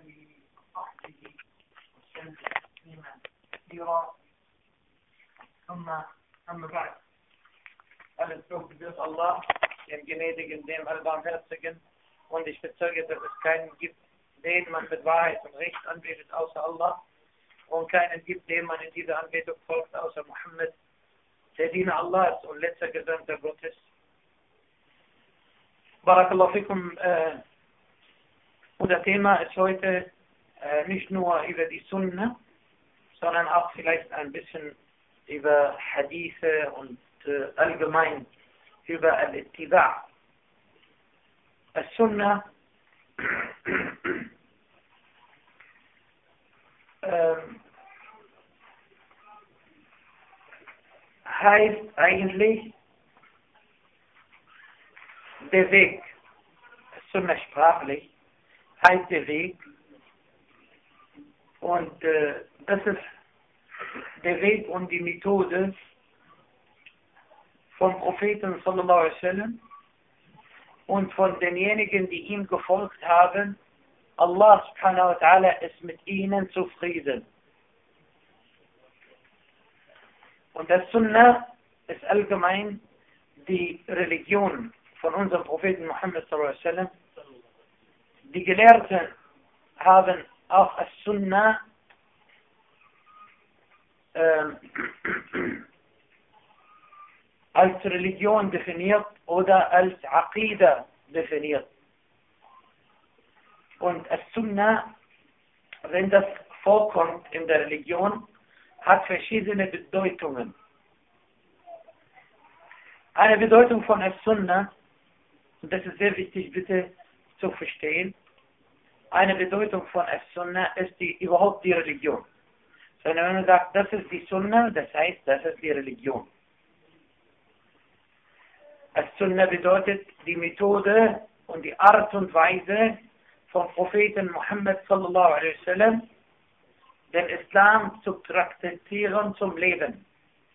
وصحبه وسلم تسليما كثيرا أما بعد. Alles Lob gebührt Allah, dem Gnädigen, dem Allbarmherzigen, und ich bezeuge, dass es keinen gibt, den man mit Wahrheit und Recht anbetet, außer Allah, und keinen gibt, dem man in dieser Anbetung folgt, außer Muhammad, der Diener Allahs und letzter Gesandter Gottes. Barakallahu fikum. Unser Thema ist heute nicht nur über die Sunna, sondern auch vielleicht ein bisschen über Hadithe und allgemein über Al-Ittiba'. Al-Sunna heißt eigentlich der Weg. Sunna sprachlich heißt der Weg. Und das ist der Weg und die Methode vom Propheten sallallahu alaihi wasallam und von denjenigen, die ihm gefolgt haben. Allah subhanahu wa ta'ala ist mit ihnen zufrieden. Und das Sunnah ist allgemein die Religion von unserem Propheten Muhammad sallallahu alaihi wasallam. Die Gelehrten haben auch das Sunnah als Religion definiert oder als Aqida definiert. Und das Sunnah, wenn das vorkommt in der Religion, hat verschiedene Bedeutungen. Eine Bedeutung von As-Sunnah, und das ist sehr wichtig, bitte zu verstehen, eine Bedeutung von As-Sunnah ist überhaupt die Religion. Sondern wenn man sagt, das ist die Sunnah, das heißt, das ist die Religion. As-Sunnah bedeutet die Methode und die Art und Weise vom Propheten Muhammad sallallahu alaihi wasallam, den Islam zu praktizieren zum Leben.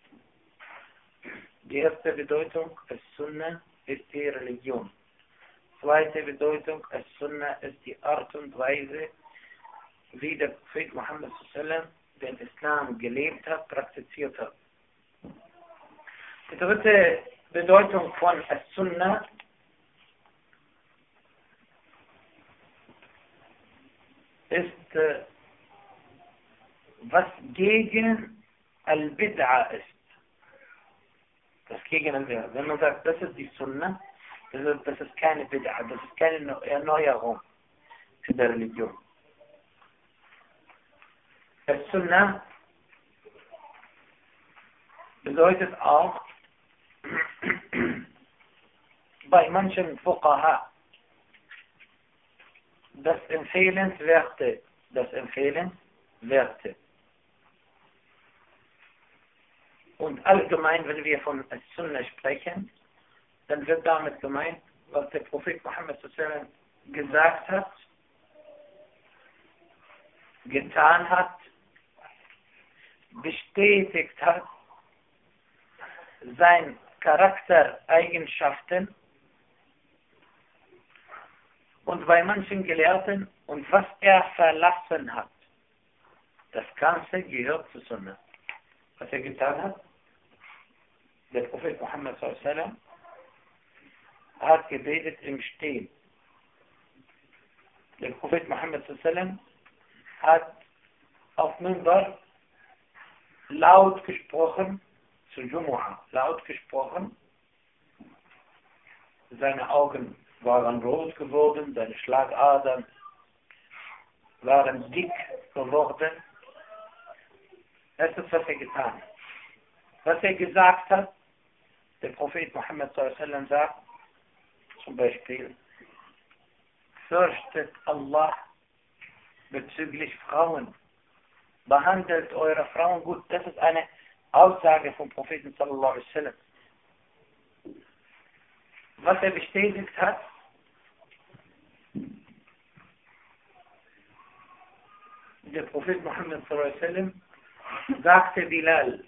Die erste Bedeutung, As-Sunnah ist die Religion. Zweite Bedeutung, As-Sunnah ist die Art und Weise, wie der Prophet Muhammad sallallahu alaihi wasallam den Islam gelebt hat, praktiziert hat. Die dritte Bedeutung von As-Sunnah ist, was gegen Al-Bid'a ist. Das gegen Al-Bid'a. Wenn man sagt, das ist die Sunnah, das ist keine Bid'a, das ist keine Erneuerung in der Religion. As-Sunnah bedeutet auch bei manchen Fuqaha das Empfehlenswerte. Und allgemein, wenn wir von As-Sunnah sprechen, dann wird damit gemeint, was der Prophet Muhammad sallallahu alaihi wasallam gesagt hat, getan hat, bestätigt hat, sein Charaktereigenschaften, und bei manchen Gelehrten, und was er verlassen hat. Das Ganze gehört zu Sunnah. Was er getan hat, der Prophet Muhammad sallallahu alaihi wasallam hat gebetet im Stehen. Der Prophet Muhammad sallallahu alaihi wasallam hat auf Minbar laut gesprochen, zu Jumu'ah, laut gesprochen. Seine Augen waren rot geworden, seine Schlagadern waren dick geworden. Das ist, was er getan hat. Was er gesagt hat, der Prophet Muhammad sallallahu alaihi wasallam sagt, zum Beispiel, fürchtet Allah bezüglich Frauen. Behandelt eure Frauen gut. Das ist eine Aussage vom Propheten sallallahu alaihi wasallam. Was er bestätigt hat, der Prophet Muhammad sallallahu alaihi wasallam sagte Bilal,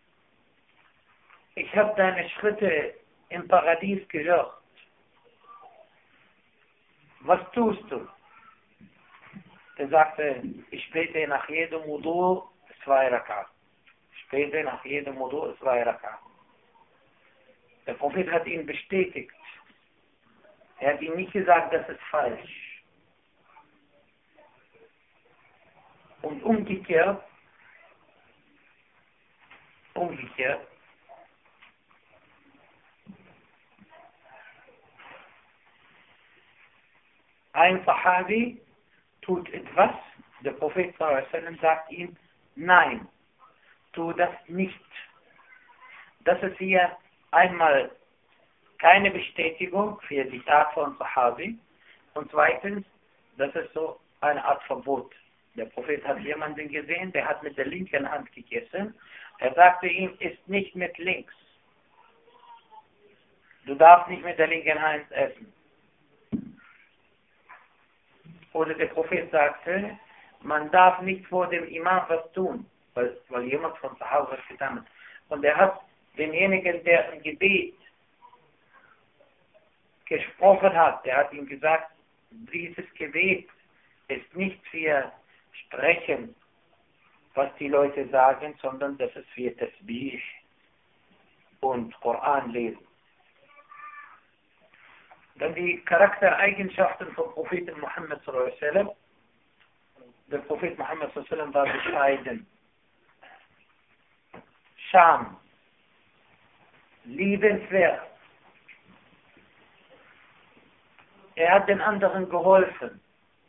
ich habe deine Schritte im Paradies gehört. Was tust du? Er sagte, ich bete nach jedem Wudu 2 Raka. Ich bete nach jedem Wudu 2 Raka. Der Prophet hat ihn bestätigt. Er hat ihm nicht gesagt, das ist falsch. Und umgekehrt, ein Sahabi tut etwas, der Prophet sallallahu sagt ihm, nein, tu das nicht. Das ist hier einmal keine Bestätigung für die Tat von Sahabi und zweitens, das ist so eine Art Verbot. Der Prophet hat jemanden gesehen, der hat mit der linken Hand gegessen. Er sagte ihm, isst nicht mit links. Du darfst nicht mit der linken Hand essen. Oder der Prophet sagte, man darf nicht vor dem Imam was tun, weil jemand von zu Hause was getan hat. Und er hat denjenigen, der im Gebet gesprochen hat, der hat ihm gesagt, dieses Gebet ist nicht für Sprechen, was die Leute sagen, sondern das ist für Tasbih und Koran lesen. Dann die Charaktereigenschaften vom Propheten Muhammad sallallahu alaihi wasallam. Der Prophet Muhammad sallallahu alaihi wasallam war bescheiden, Scham, liebenswert. Er hat den anderen geholfen.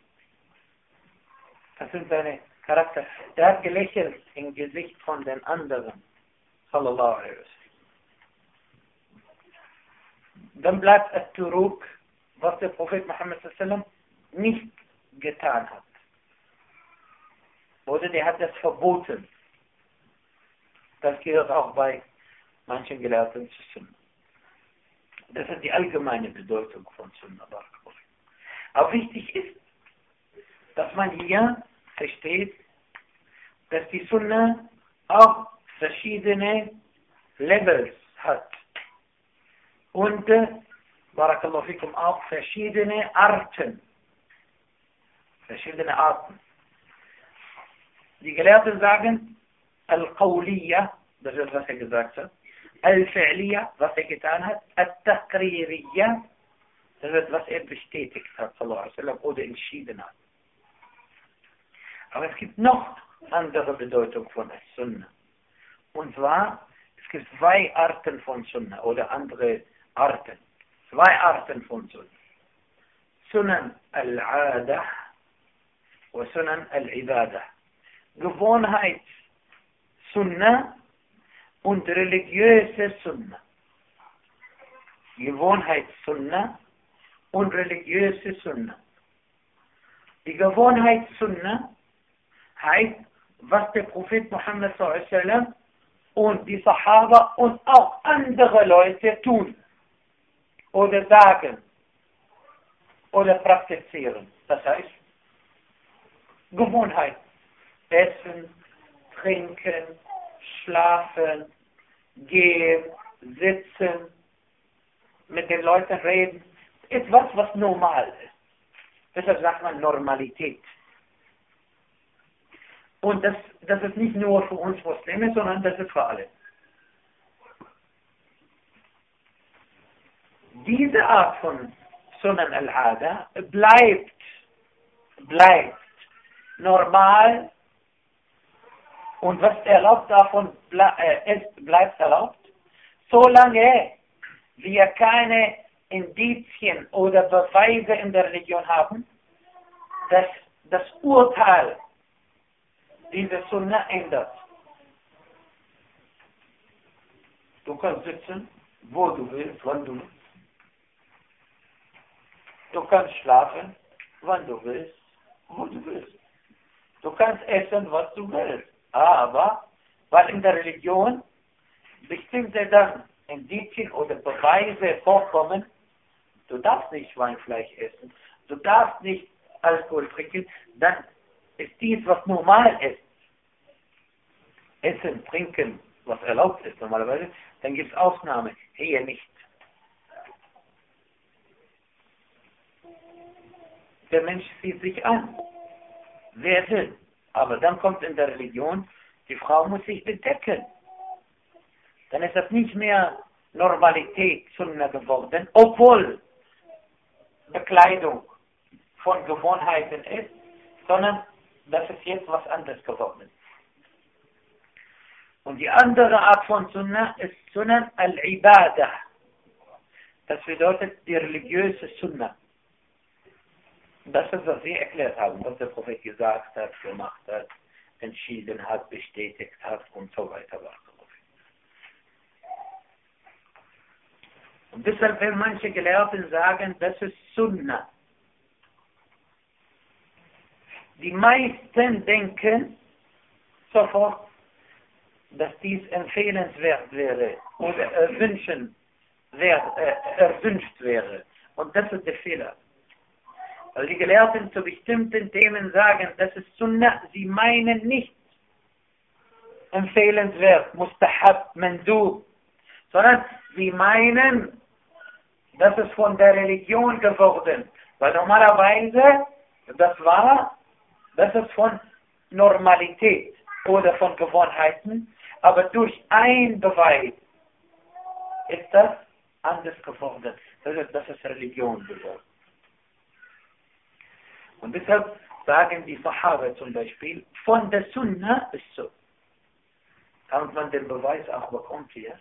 Das sind seine Charakter. Er hat gelächelt im Gesicht von den anderen. Sallallahu alaihi wasallam. Dann bleibt At-Turuk, was der Prophet Muhammad sallallahu alaihi wasallam nicht getan hat. Oder der hat das verboten. Das gehört auch bei manchen Gelehrten zu Sunnah. Das ist die allgemeine Bedeutung von Sunnah. Aber wichtig ist, dass man hier versteht, dass die Sunnah auch verschiedene Levels hat. Und, Barakallahu fikum, auch verschiedene Arten. Verschiedene Arten. Die Gelehrten sagen, Al-Qawliya, das ist, was er gesagt hat. Al-Fi'liya, was er getan hat. Al-Taqririya, das ist, was er bestätigt hat, sallallahu alaihi wasallam, oder entschieden hat. Aber es gibt noch andere Bedeutung von Sunnah. Und zwar, es gibt 2 Arten von Sunnah oder andere Arten. 2 Arten von Sunnah. Sunan al-Adah und Sunan al-Ibadah. Gewohnheit Sunnah und religiöse Sunnah. Gewohnheit Sunnah und religiöse Sunnah. Die Gewohnheit Sunnah heißt, was der Prophet Muhammad sallallahu alaihi wasallam und die Sahaba und auch andere Leute tun oder sagen oder praktizieren. Das heißt, Gewohnheit. Essen, trinken, schlafen, gehen, sitzen, mit den Leuten reden. Etwas, was normal ist. Deshalb sagt man Normalität. Und das ist nicht nur für uns Muslime, sondern das ist für alle. Diese Art von Sunan al-Ada bleibt normal und was erlaubt davon bleibt erlaubt, solange wir keine Indizien oder Beweise in der Religion haben, dass das Urteil diese Sunnah ändert. Du kannst sitzen, wo du willst, wann du willst. Du kannst schlafen, wann du willst, wo du willst. Du kannst essen, was du willst. Aber, weil in der Religion bestimmte dann Indizien oder Beweise vorkommen, du darfst nicht Schweinfleisch essen, du darfst nicht Alkohol trinken, dann ist dies, was normal ist. Essen, trinken, was erlaubt ist normalerweise, dann gibt es Ausnahmen, hier nicht. Der Mensch sieht sich an. wer will. Aber dann kommt in der Religion, die Frau muss sich bedecken. Dann ist das nicht mehr Normalität, Sunna geworden, obwohl Bekleidung von Gewohnheiten ist, sondern das ist jetzt was anderes geworden. Und die andere Art von Sunna ist Sunan al-Ibadah. Das bedeutet die religiöse Sunna. Das ist, was wir erklärt haben, was der Prophet gesagt hat, gemacht hat, entschieden hat, bestätigt hat und so weiter. Und deshalb werden manche Gelehrten sagen, das ist Sunna. Die meisten denken sofort, dass dies empfehlenswert wäre oder erwünscht wäre. Und das ist der Fehler. Weil die Gelehrten zu bestimmten Themen sagen, das ist Sunnah, sie meinen nicht empfehlenswert, Mustahab, Mandub, sondern sie meinen, das ist von der Religion geworden. Weil normalerweise, das ist von Normalität oder von Gewohnheiten, aber durch ein Beweis ist das anders geworden. Das ist Religion geworden. Und deshalb sagen die Sahaba zum Beispiel, von der Sunna ist so. Damit man den Beweis auch bekommt hier.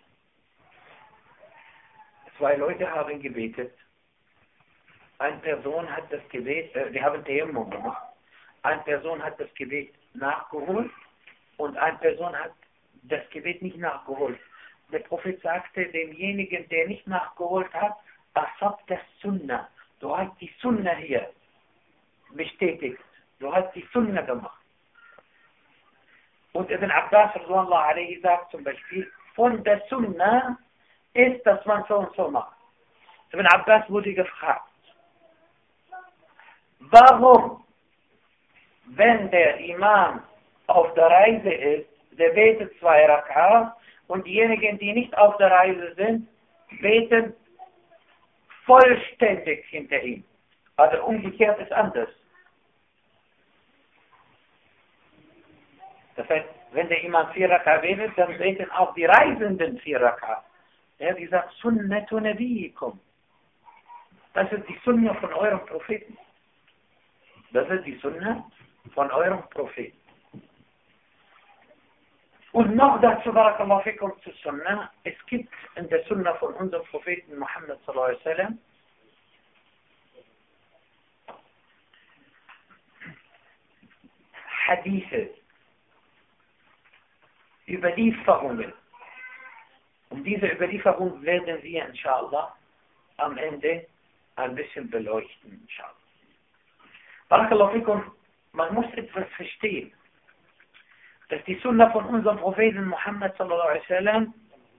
2 Leute haben gebetet. Eine Person hat das Gebet, die haben Tayammum gemacht. Eine Person hat das Gebet nachgeholt und eine Person hat das Gebet nicht nachgeholt. Der Prophet sagte demjenigen, der nicht nachgeholt hat, Asab das Sunnah. Du hast die Sunnah hier bestätigt. Du hast die Sunnah gemacht. Und Ibn Abbas sagt zum Beispiel, von der Sunnah ist, dass man so und so macht. Ibn Abbas wurde gefragt, warum, wenn der Imam auf der Reise ist, der betet 2 Rak'ah und diejenigen, die nicht auf der Reise sind, beten vollständig hinter ihm. Also umgekehrt ist anders. Das heißt, wenn der Imam 4 Rak'ah betet, dann beten auch die Reisenden 4 Rak'ah. Er hat gesagt, Sunnatu Nabiyikum. Das ist die Sunna von eurem Propheten. Das ist die Sunna von eurem Propheten. Und noch dazu, Barakallahu fikum, zu Sunna. Es gibt in der Sunna von unserem Propheten Muhammad sallallahu alaihi wasallam Hadithe, Überlieferungen. Und diese Überlieferung werden wir, inshallah, am Ende ein bisschen beleuchten, inshallah. Barakallahu fikum, man muss etwas verstehen, dass die Sunna von unserem Propheten Muhammad sallallahu alaihi wasallam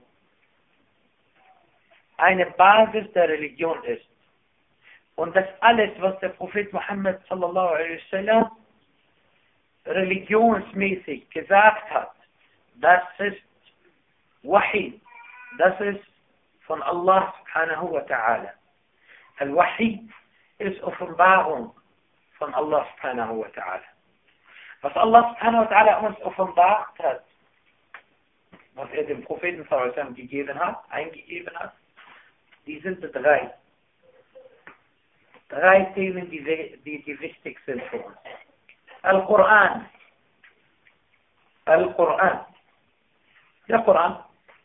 eine Basis der Religion ist. Und dass alles, was der Prophet Muhammad sallallahu alaihi wasallam religionsmäßig gesagt hat, das ist Wahi, das ist von Allah subhanahu wa ta'ala. Al-Wahi ist Offenbarung von Allah subhanahu wa ta'ala. Was Allah subhanahu wa ta'ala uns offenbart hat, was er dem Propheten sallallahu alaihi wasallam gegeben hat, eingegeben hat, die sind 3. 3 Themen, die wichtig sind für uns. Al-Quran. Al-Quran. Der Koran.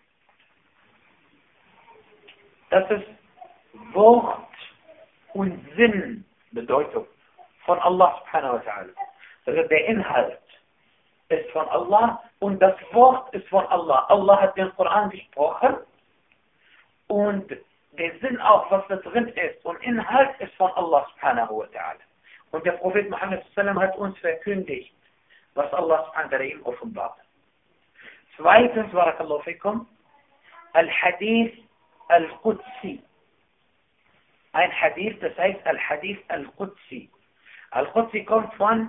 Das ist Wort und Sinn, Bedeutung von Allah subhanahu wa ta'ala. Also der Inhalt ist von Allah und das Wort ist von Allah. Allah hat den Koran gesprochen und der Sinn auch, was da drin ist und Inhalt ist von Allah subhanahu wa ta'ala. Und der Prophet Muhammad sallam hat uns verkündigt, was Allah subhanahu wa ta'ala ihm offenbart. Zweitens, Barakallahu fikum, Al-Hadith Al-Qudsi. Ein Hadith, das heißt Al-Hadith Al-Qudsi. Al-Qudsi kommt von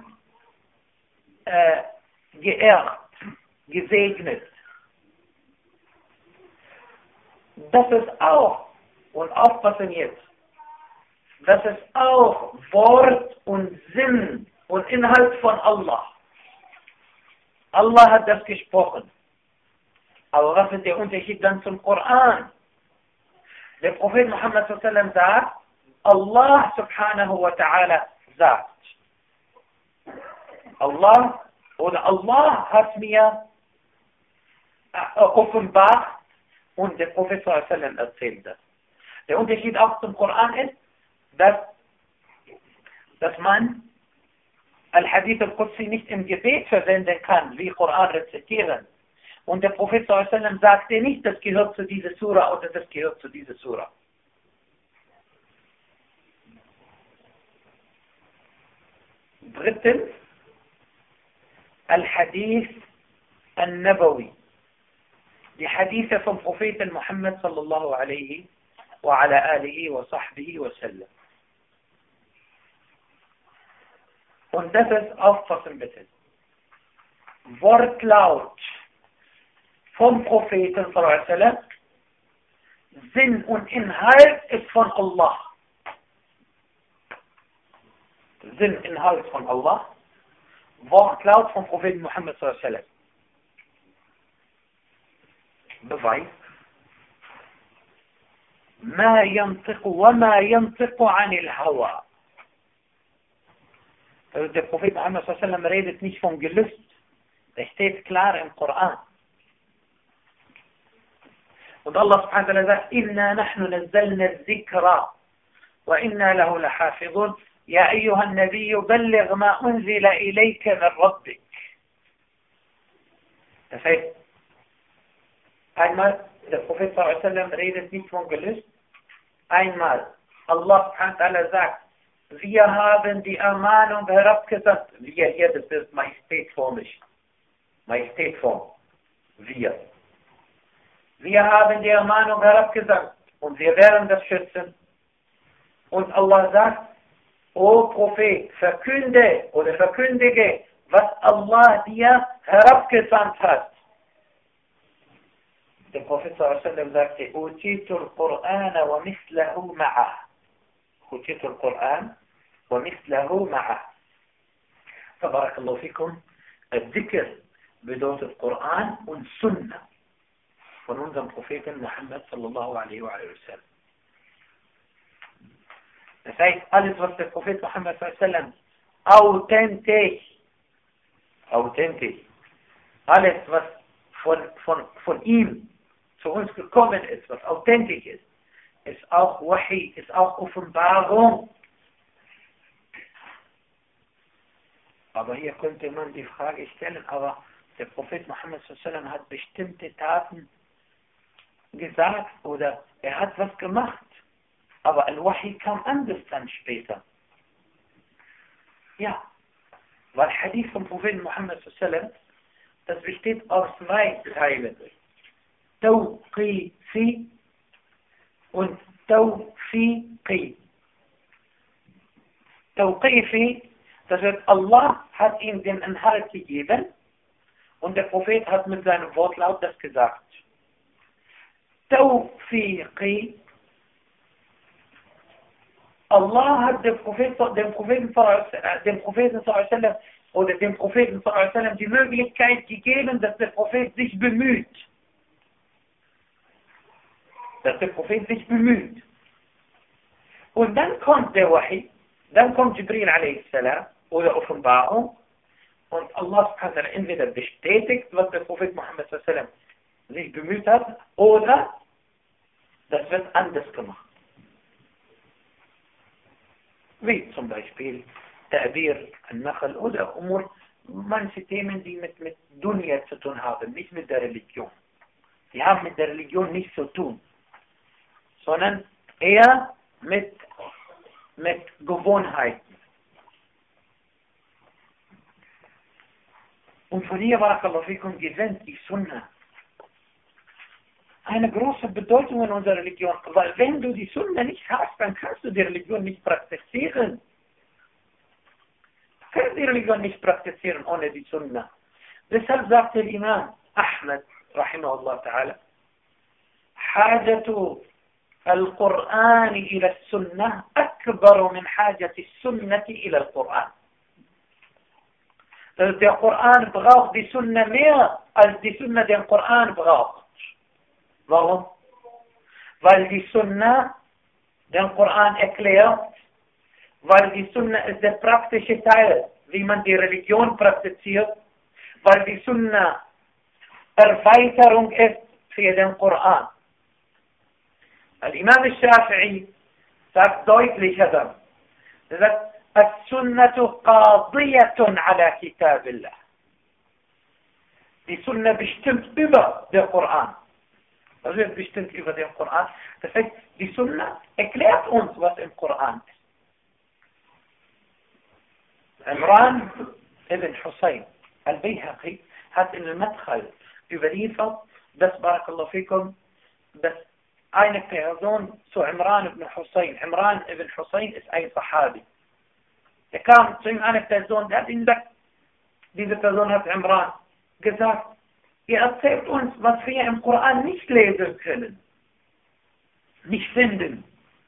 geehrt, gesegnet. Das ist auch, und aufpassen jetzt, das ist auch Wort und Sinn und Inhalt von Allah. Allah hat das gesprochen. Aber was ist der Unterschied dann zum Koran? Der Prophet Muhammad sallallahu sagt, Allah subhanahu wa ta'ala sagt. Allah hat mir offenbart und der Prophet sallallahu erzählt das. Der Unterschied auch zum Koran ist, dass man Al-Hadith al-Qudsi nicht im Gebet verwenden kann, wie Koran rezitieren. Und der Prophet sallallahu sagte nicht, das gehört zu dieser Sura oder das gehört zu dieser Sura. Drittens, Al-Hadith al-Nabawi. Die Hadithe vom Propheten Muhammad sallallahu alaihi wa ala alihi wa sahbihi wa sallam. Und das ist aufpassen bitte. Wortlaut vom Propheten sallallahu alaihi wa sallam, Sinn und Inhalt ist von Allah. Sinn, Inhalt von Allah, Wortlaut vom Propheten Muhammad sallallahu alaihi wa sallam. Beweis. ما ينطق وما ينطق عن الهوى. Also der Prophet Muhammad sallallahu alaihi wa sallam redet nicht von Gelüst. Das steht klar im Koran. Und Allah subhanahu wa ta'ala sagt, إِنَّا نَحْنُ نَزَّلْنَا الذِّكْرَ وَإِنَّا لَهُ لَحَافِظُونَ يَا أَيُّهَا النَّبِيُّ بَلِّغْ مَا أُنزِلَ إِلَيْكَ مِنْ رَبِّكَ. Das heißt, einmal, der Prophet sallallahu alaihi wa sallam redet nicht von Gelüst. Einmal, Allah subhanahu wa ta'ala sagt, wir haben die Ermahnung herabgesandt. Wir hier, das ist Majestätformisch. Majestätform. Wir. Wir haben die Ermahnung herabgesandt und wir werden das schützen. Und Allah sagt, O Prophet, verkündige, was Allah dir herabgesandt hat. Der Prophet sallallahu alaihi wa sallam sagte, Utitu al-Qur'ana wa mislahu ma'ah. Utitu al-Qur'an wa mislahu ma'ah. Tabarakallahu fikum. Al-Dhikr bedeutet Koran und Sunnah von unserem Propheten Muhammad sallallahu alaihi wa sallam. Das heißt, alles, was der Prophet Muhammad sallallahu alaihi wa sallam authentisch, alles, was von ihm zu uns gekommen ist, was authentisch ist auch Wahi, ist auch Offenbarung. Aber hier könnte man die Frage stellen, aber der Prophet Muhammad sallallahu alaihi wa sallam hat bestimmte Taten gesagt oder er hat was gemacht. Aber Al-Wahi kam anders dann später. Ja, weil Hadith vom Propheten Muhammad sallallahu alaihi wa sallam, das besteht aus zwei Teilen. Tawqifi und Tawfiqi. Tawqifi, das heißt, Allah hat ihm den Inhalt gegeben und der Prophet hat mit seinem Wortlaut das gesagt. Tawfiqi, Allah hat dem Propheten sallallahu alaihi wa sallam oder dem Propheten sallallahu alaihi wa sallam die Möglichkeit gegeben, dass der Prophet sich bemüht. Und dann kommt der Wahi, dann kommt Jibril alaihi salam oder Offenbarung und Allah subhanahu wa ta'ala entweder bestätigt, was der Prophet Muhammad sallallahu alaihi wa sallam sich bemüht hat, oder das wird anders gemacht. Wie zum Beispiel Ta'bir al-Nakhl oder manche Themen, die mit Dunya zu tun haben, nicht mit der Religion. Die haben mit der Religion nichts zu tun, sondern eher mit Gewohnheiten. Und von hier, barakallahu fikum, gewinnt die Sunna eine große Bedeutung in unserer Religion. Weil wenn du die Sunna nicht hast, dann kannst du die Religion nicht praktizieren. Du kannst die Religion nicht praktizieren ohne die Sunna. Deshalb sagt der Imam Ahmad, rahimahullah ta'ala, حاجة القرآن إلى السنة أكبر من حاجة السنة إلى القرآن. Der Koran braucht die Sunna mehr, als die Sunna den Koran braucht. Warum? Weil die Sunna den Koran erklärt, weil die Sunna ist der praktische Teil, wie man die Religion praktiziert, weil die Sunna Erweiterung ist für den Koran. Al-Imam al-Shafi'i sagt deutlicher dann. Er sagt, السنة قاضية على كتاب الله. Die Sunna bestimmt über den Koran. Was wird bestimmt über den Koran? Das heißt, die Sunna erklärt uns, was im Koran ist. Imran ibn Hussein al-Bayhaqi hat in al-Madkhal überliefert, dass, Barakallahu fikum, dass eine Person zu Imran ibn Hussein. Imran ibn Hussein ist ein Sahabi. Er kam zu ihm eine Person, der hat ihm gesagt, diese Person hat Imran gesagt, ihr erzählt uns, was wir im Koran nicht lesen können, nicht finden.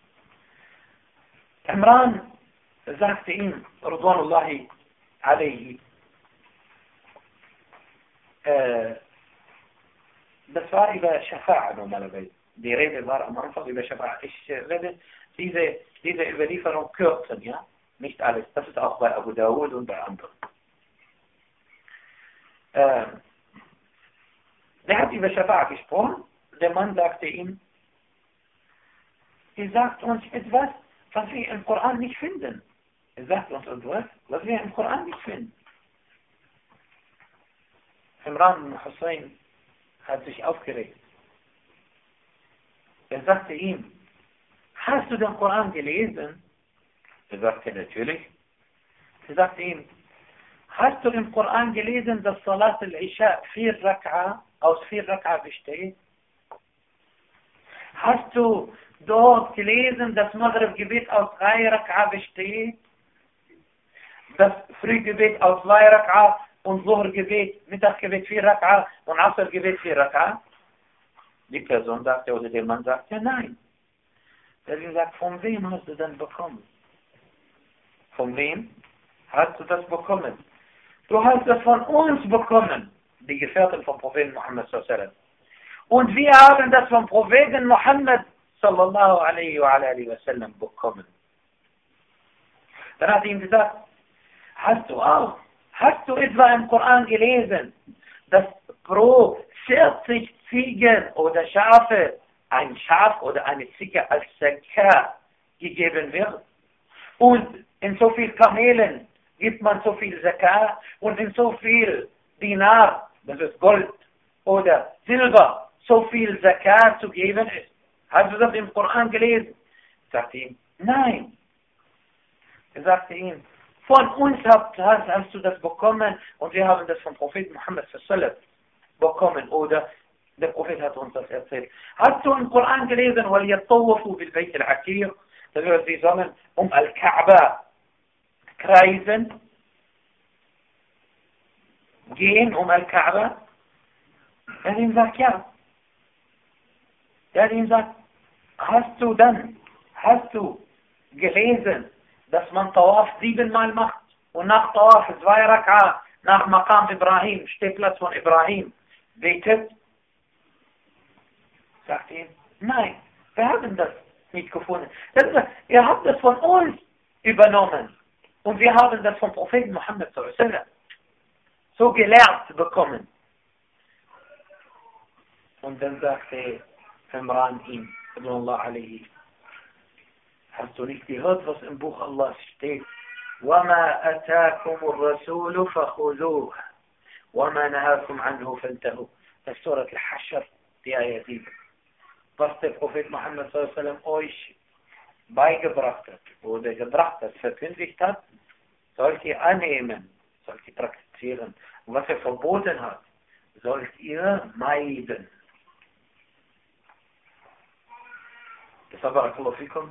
Imran sagte ihm, Ridwanullahi alayhi, das war über Shafa'a normalerweise. Die Rede war am Anfang über Shafa'a. Ich werde diese Überlieferung kürzen, ja? Nicht alles. Das ist auch bei Abu Dawud und bei anderen. Der hat über Shafa'a gesprochen. Der Mann sagte ihm, ihr sagt uns etwas, was wir im Koran nicht finden. Er sagt uns etwas, was wir im Koran nicht finden. Imran ibn Hussein hat sich aufgeregt. Er sagte ihm, hast du den Koran gelesen? Er sagte, natürlich. Er sagte ihm, hast du im Koran gelesen, dass Salat al-Isha 4 Rak'a aus 4 Rak'a besteht? Hast du dort gelesen, dass Maghrib-Gebet aus 3 Rak'a besteht? Das Frühgebet aus 2 Rak'a und Zuhr-Gebet, Mittaggebet 4 Rak'a und Asr-Gebet 4 Rak'a? Die Person sagte, oder der Mann sagte, nein. Er hat gesagt, von wem hast du denn bekommen? Von wem hast du das bekommen? Du hast das von uns bekommen, die Gefährten vom Propheten Muhammad sallallahu alaihi wasallam. Und wir haben das vom Propheten Muhammad sallallahu alaihi wa sallam bekommen. Dann hat er ihm gesagt, hast du etwa im Koran gelesen, dass pro 40 Ziegen oder Schafe ein Schaf oder eine Ziege als Zakat gegeben wird? Und in so viel Kamelen gibt man so viel Zakat und in so viel Dinar, das ist Gold oder Silber, so viel Zakat zu geben ist. Hast du das im Koran gelesen? Sagte ihm, nein. Er sagte ihm, von uns hast du das bekommen und wir haben das vom Propheten Muhammad sallallahu bekommen oder der Prophet hat uns das erzählt. Hast du im Koran gelesen, وَلْيَطَّوَّفُوا بِالْبَيْتِ الْعَتِيقِ, das heißt, sie sollen Al-Kaaba kreisen, gehen Al-Kaaba? Er hat ihm gesagt, ja. Er hat ihm gesagt, hast du gelesen, dass man Tawaf 7-mal macht und nach Tawaf 2 Rak'a nach Maqam Ibrahim, Stehplatz von Ibrahim, betet? Sagt ihm, nein, wir haben das nicht gefunden. Ihr habt das von uns übernommen und wir haben das vom Propheten Muhammad sallallahu alaihi wasallam so gelehrt bekommen. Und dann sagte Imran ihm, Abdullah alaihi, hast du nicht gehört, was im Buch Allah steht? وَمَا أَتَاكُمُ الرَّسُولُ فَخُذُوهُ وَمَا نَهَاكُمْ عَنْهُ فَانْتَهُوا. Das ist Surat al-Hashr, die Ayah 7. Was der Prophet Muhammad sallallahu alaihi wasallam euch beigebracht hat oder gebracht hat, verkündigt hat, sollt ihr annehmen, sollt ihr praktizieren. Und was er verboten hat, sollt ihr meiden. Das Barakallahu fikum,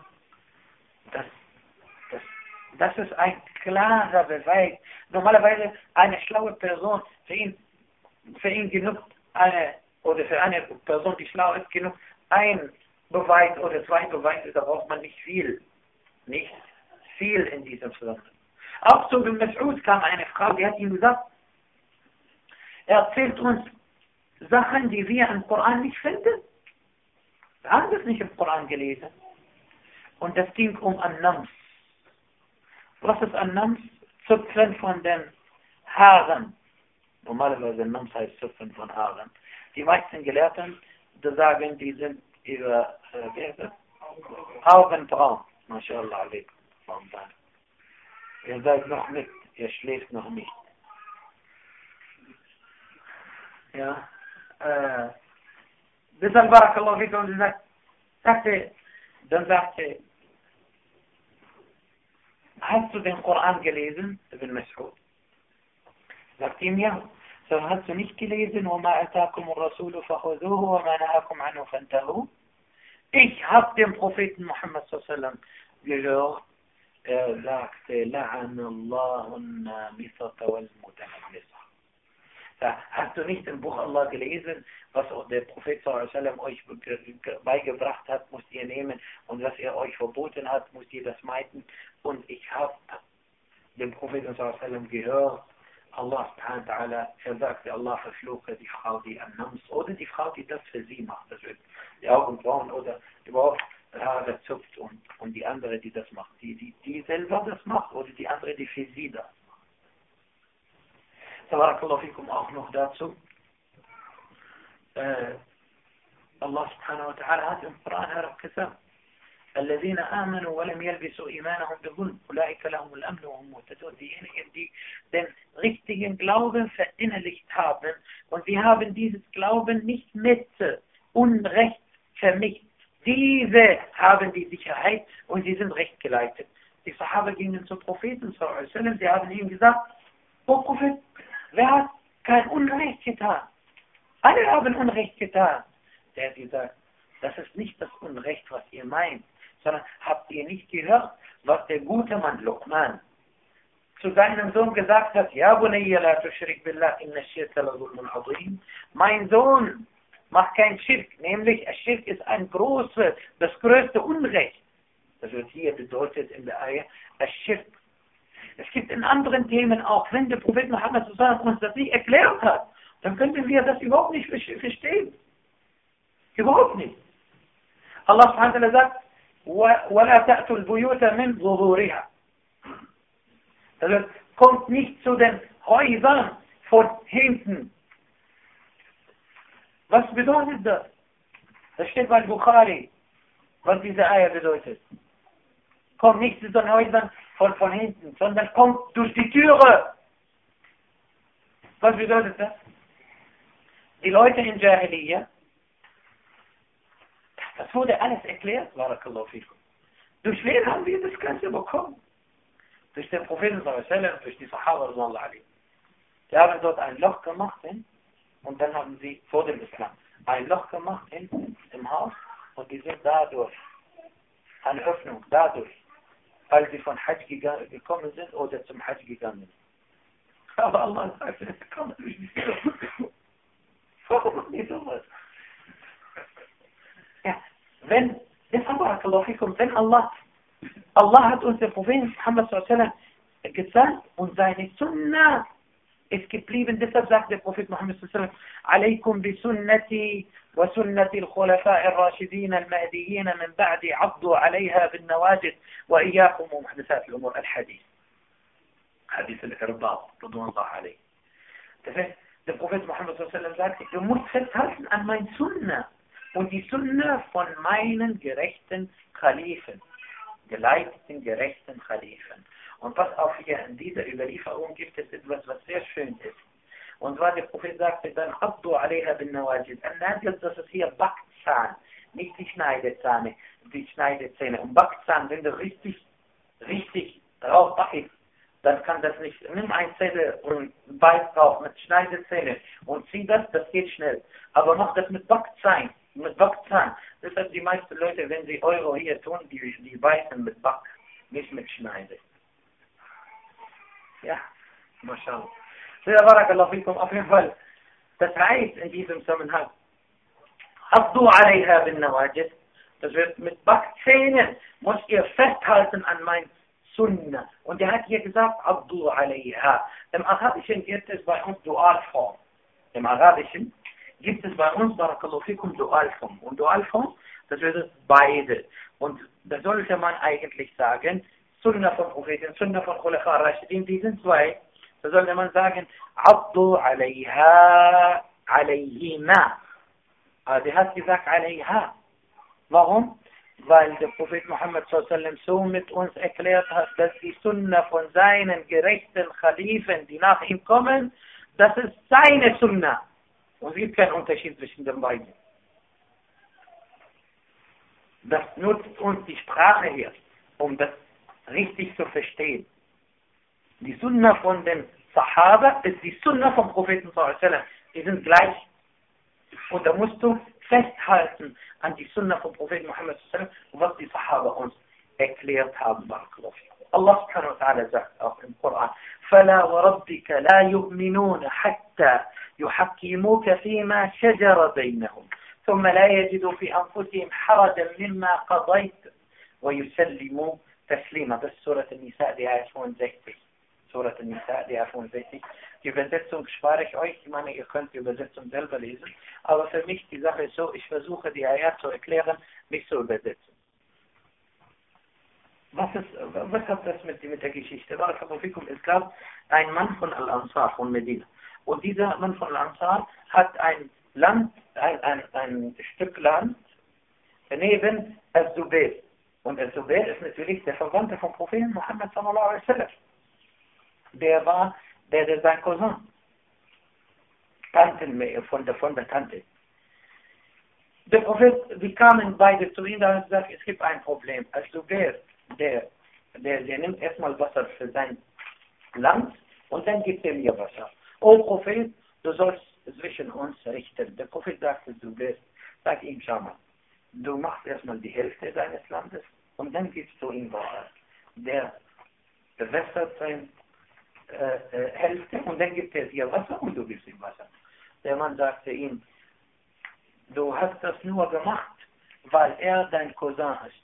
das ist ein klarer Beweis. Normalerweise eine schlaue Person, für ihn genug für eine Person, die schlau ist, genug ein Beweis oder 2 Beweise, da braucht man nicht viel. Nicht viel in diesem Zusammenhang. Auch zu Ibn Mas'ud kam eine Frau, die hat ihm gesagt, er erzählt uns Sachen, die wir im Koran nicht finden. Wir haben das nicht im Koran gelesen. Und das ging um An-Nams. Was ist An-Nams? Zupfen von den Haaren. Normalerweise Nams heißt Zupfen von Haaren. Die meisten Gelehrten sagen, die sind ihre Augenbrauen. MashaAllah alaikum. Ihr seid noch mit, ihr schläft noch nicht. Ja. Deshalb Barakallahu fikum, dann sagte, hast du den Koran gelesen? Ibn Mas'ud. Sagt ihm ja. So hast du nicht gelesen, وَمَا أَتَاكُمُ الرَّسُولُ فَخُذُوهُ وَمَا نَهَاكُمْ عَنْهُ فَانْتَهُوا. Ich habe den Propheten Muhammad sallallahu gehört. Er sagte, لَعَنَ اللَّهُ النَّامِثَةَ وَالْمُتَنَمِّثَةَ. Hast du nicht im Buch Allah gelesen, was auch der Prophet sallallahu euch beigebracht hat, müsst ihr nehmen, und was er euch verboten hat, müsst ihr das meiden. Und ich habe den Propheten sallallahu gehört, Allah subhanahu wa ta'ala, er sagte, Allah verfluche die Frau, die An-Nams, oder die Frau, die das für sie macht, das wird die Augenbrauen oder überhaupt Haare zupft, und die andere, die das macht, die selber das macht, oder die andere, die für sie das macht. Tabarakallahu fikum auch noch dazu. Allah subhanahu wa ta'ala hat im Koran gesagt, الذين آمنوا ولم يلبسوا إيمانهم بظلم أولئك لهم الأمن وهم مهتدون. Diejenigen, die den richtigen Glauben verinnerlicht haben, und sie haben dieses Glauben nicht mit Unrecht vermischt. Diese haben die Sicherheit und sie sind rechtgeleitet. Die Sahaba gingen zum Propheten sallallahu alaihi wasallam, sie haben ihm gesagt, O Prophet, wer hat kein Unrecht getan? Alle haben Unrecht getan. Der hat gesagt, das ist nicht das Unrecht, was ihr meint, sondern habt ihr nicht gehört, was der gute Mann Luqman zu seinem Sohn gesagt hat, Ja bunayya la tushrik billah, inna ash-shirka la zulmun azim. Mein Sohn, mach kein Schirk, nämlich Schirk ist das größte Unrecht. Das wird hier bedeutet in der Ayah, Schirk. Es gibt in anderen Themen auch, wenn der Prophet Muhammad uns das nicht erklärt hat, dann könnten wir das überhaupt nicht verstehen. Überhaupt nicht. Allah subhanahu wa ta'ala sagt, وَلَا تَأْتُوا الْبُيُوتَ مِنْ ظُهُورِهَا. Also kommt nicht zu den Häusern von hinten. Was bedeutet das? Das steht bei Bukhari, was diese Eier bedeutet. Kommt nicht zu den Häusern von hinten, sondern kommt durch die Türe. Was bedeutet das? Die Leute in Jahiliyyah, das wurde alles erklärt, Barakallahu fikum. Durch wen haben wir das Ganze bekommen? Durch den Propheten sallallahu alaihi wasallam, durch die Sahaba sallallahu alaihi. Die haben dort ein Loch gemacht, und dann haben sie vor dem Islam ein Loch gemacht im Haus, und die sind dadurch, eine Öffnung, dadurch, weil sie von Hajj gekommen sind oder zum Hajj gegangen sind. Aber Allah sagt, es kommt durch die Tür. Warum nicht sowas? Ja, wenn Allah hat uns der Prophet Muhammad sallallahu alaihi wasallam gezeigt, und seine Sunna ist geblieben. Deshalb sagt der Prophet Muhammad sallallahu alaihi wasallam, Alaykum bi sunnati wa sunnati al-khulafa'i ar-rashidin al-mahdiyyin min ba'di 'addu 'alayha bin nawajid wa iyyakum wa muhdathat al-umur al-hadith. Hadith al-Irbad, radiyallahu alayhi. Das heißt, der Prophet Muhammad sallallahu alaihi wasallam sagt, du musst festhalten an mein Sunna und die Sunna von meinen gerechten Khalifen, geleiteten gerechten Khalifen. Und was auch hier in dieser Überlieferung gibt es etwas, was sehr schön ist. Und zwar der Prophet sagte dann, Abdu alaiha bin Nawajid. An-Najid, das ist hier Backzahn, nicht die Schneidezähne. Und Backzahn, wenn du richtig drauf beißt, dann kann das nicht. Nimm ein Zelle und beiß drauf mit Schneidezähne und zieh das geht schnell. Aber mach das mit Backzahn. Deshalb die meisten Leute, wenn sie Euro hier tun, die beißen mit Back, nicht mit Schneide. Ja, mashallah. Barakallahu fikum, auf jeden Fall. Das heißt in diesem Zusammenhang, Abdu alaiha bin Nawajid, das wird mit Backzähnen, muss ihr festhalten an mein Sunna. Und er hat hier gesagt, Abdu alayha. Im Arabischen gibt es bei uns Dualform. Im Arabischen gibt es bei uns, Barakallahu fikum, Dualform. Und Dualform, das bedeutet beide. Und da sollte man eigentlich sagen, Sunna von Propheten, Sunna von Khulafa al-Rashidin, die sind zwei. Da sollte man sagen, Abdu alayha, alayhima. Aber der hat gesagt, alayha. Warum? Weil der Prophet Muhammad s.a.w. so mit uns erklärt hat, dass die Sunna von seinen gerechten Khalifen, die nach ihm kommen, das ist seine Sunna. Und es gibt keinen Unterschied zwischen den beiden. Das nutzt uns die Sprache hier, um das richtig zu verstehen. Die Sunna von den Sahaba ist die Sunna vom Propheten s.a.w. Die sind gleich. Und da musst du festhalten an die Sunna vom Propheten Muhammad s.a.w. und was die Sahaba uns erklärt haben. Allah subhanahu wa ta'ala sagt auch im Koran, فَلَا وَرَبِّكَ لَا يُؤْمِنُونَ حَتَّى يُحَكِّمُوكَ فِيمَا شَجَرَ بَيْنَهُمْ ثُمَّ لَا يَجِدُوا فِي أَنفُسِهِمْ حَرَجًا مِمَّا قَضَيْتَ وَيُسَلِّمُوا تَسْلِيمًا. Das ist Surat An-Nisa, die Ayat 65. Surat An-Nisa, die Ayat 65. Die Übersetzung spare ich euch. Ich meine, ihr könnt die Übersetzung selber lesen. Aber für mich die Sache ist so, ich versuche die Ayat zu erklären, nicht zu übersetzen. Was hat das mit der Geschichte? Es gab einen Mann von Al-Ansar, von Medina. Und dieser Mann von Al-Ansar hat ein Land, ein Stück Land neben Al-Zubair. Und Al-Zubair ist natürlich der Verwandte vom Propheten Muhammad sallallahu alaihi wasallam. Der war sein Cousin. Von der Tante. Der Prophet, wir kamen beide zu ihm, da hat gesagt, es gibt ein Problem. Al-Zubair, der nimmt erstmal Wasser für sein Land und dann gibt er mir Wasser. O Prophet, du sollst zwischen uns richten. Der Prophet sagte, sag ihm, schau mal, du machst erstmal die Hälfte deines Landes und dann gibst du ihm Wasser. Der bewässert seine Hälfte und dann gibt er dir Wasser und du gibst ihm Wasser. Der Mann sagte ihm, du hast das nur gemacht, weil er dein Cousin ist.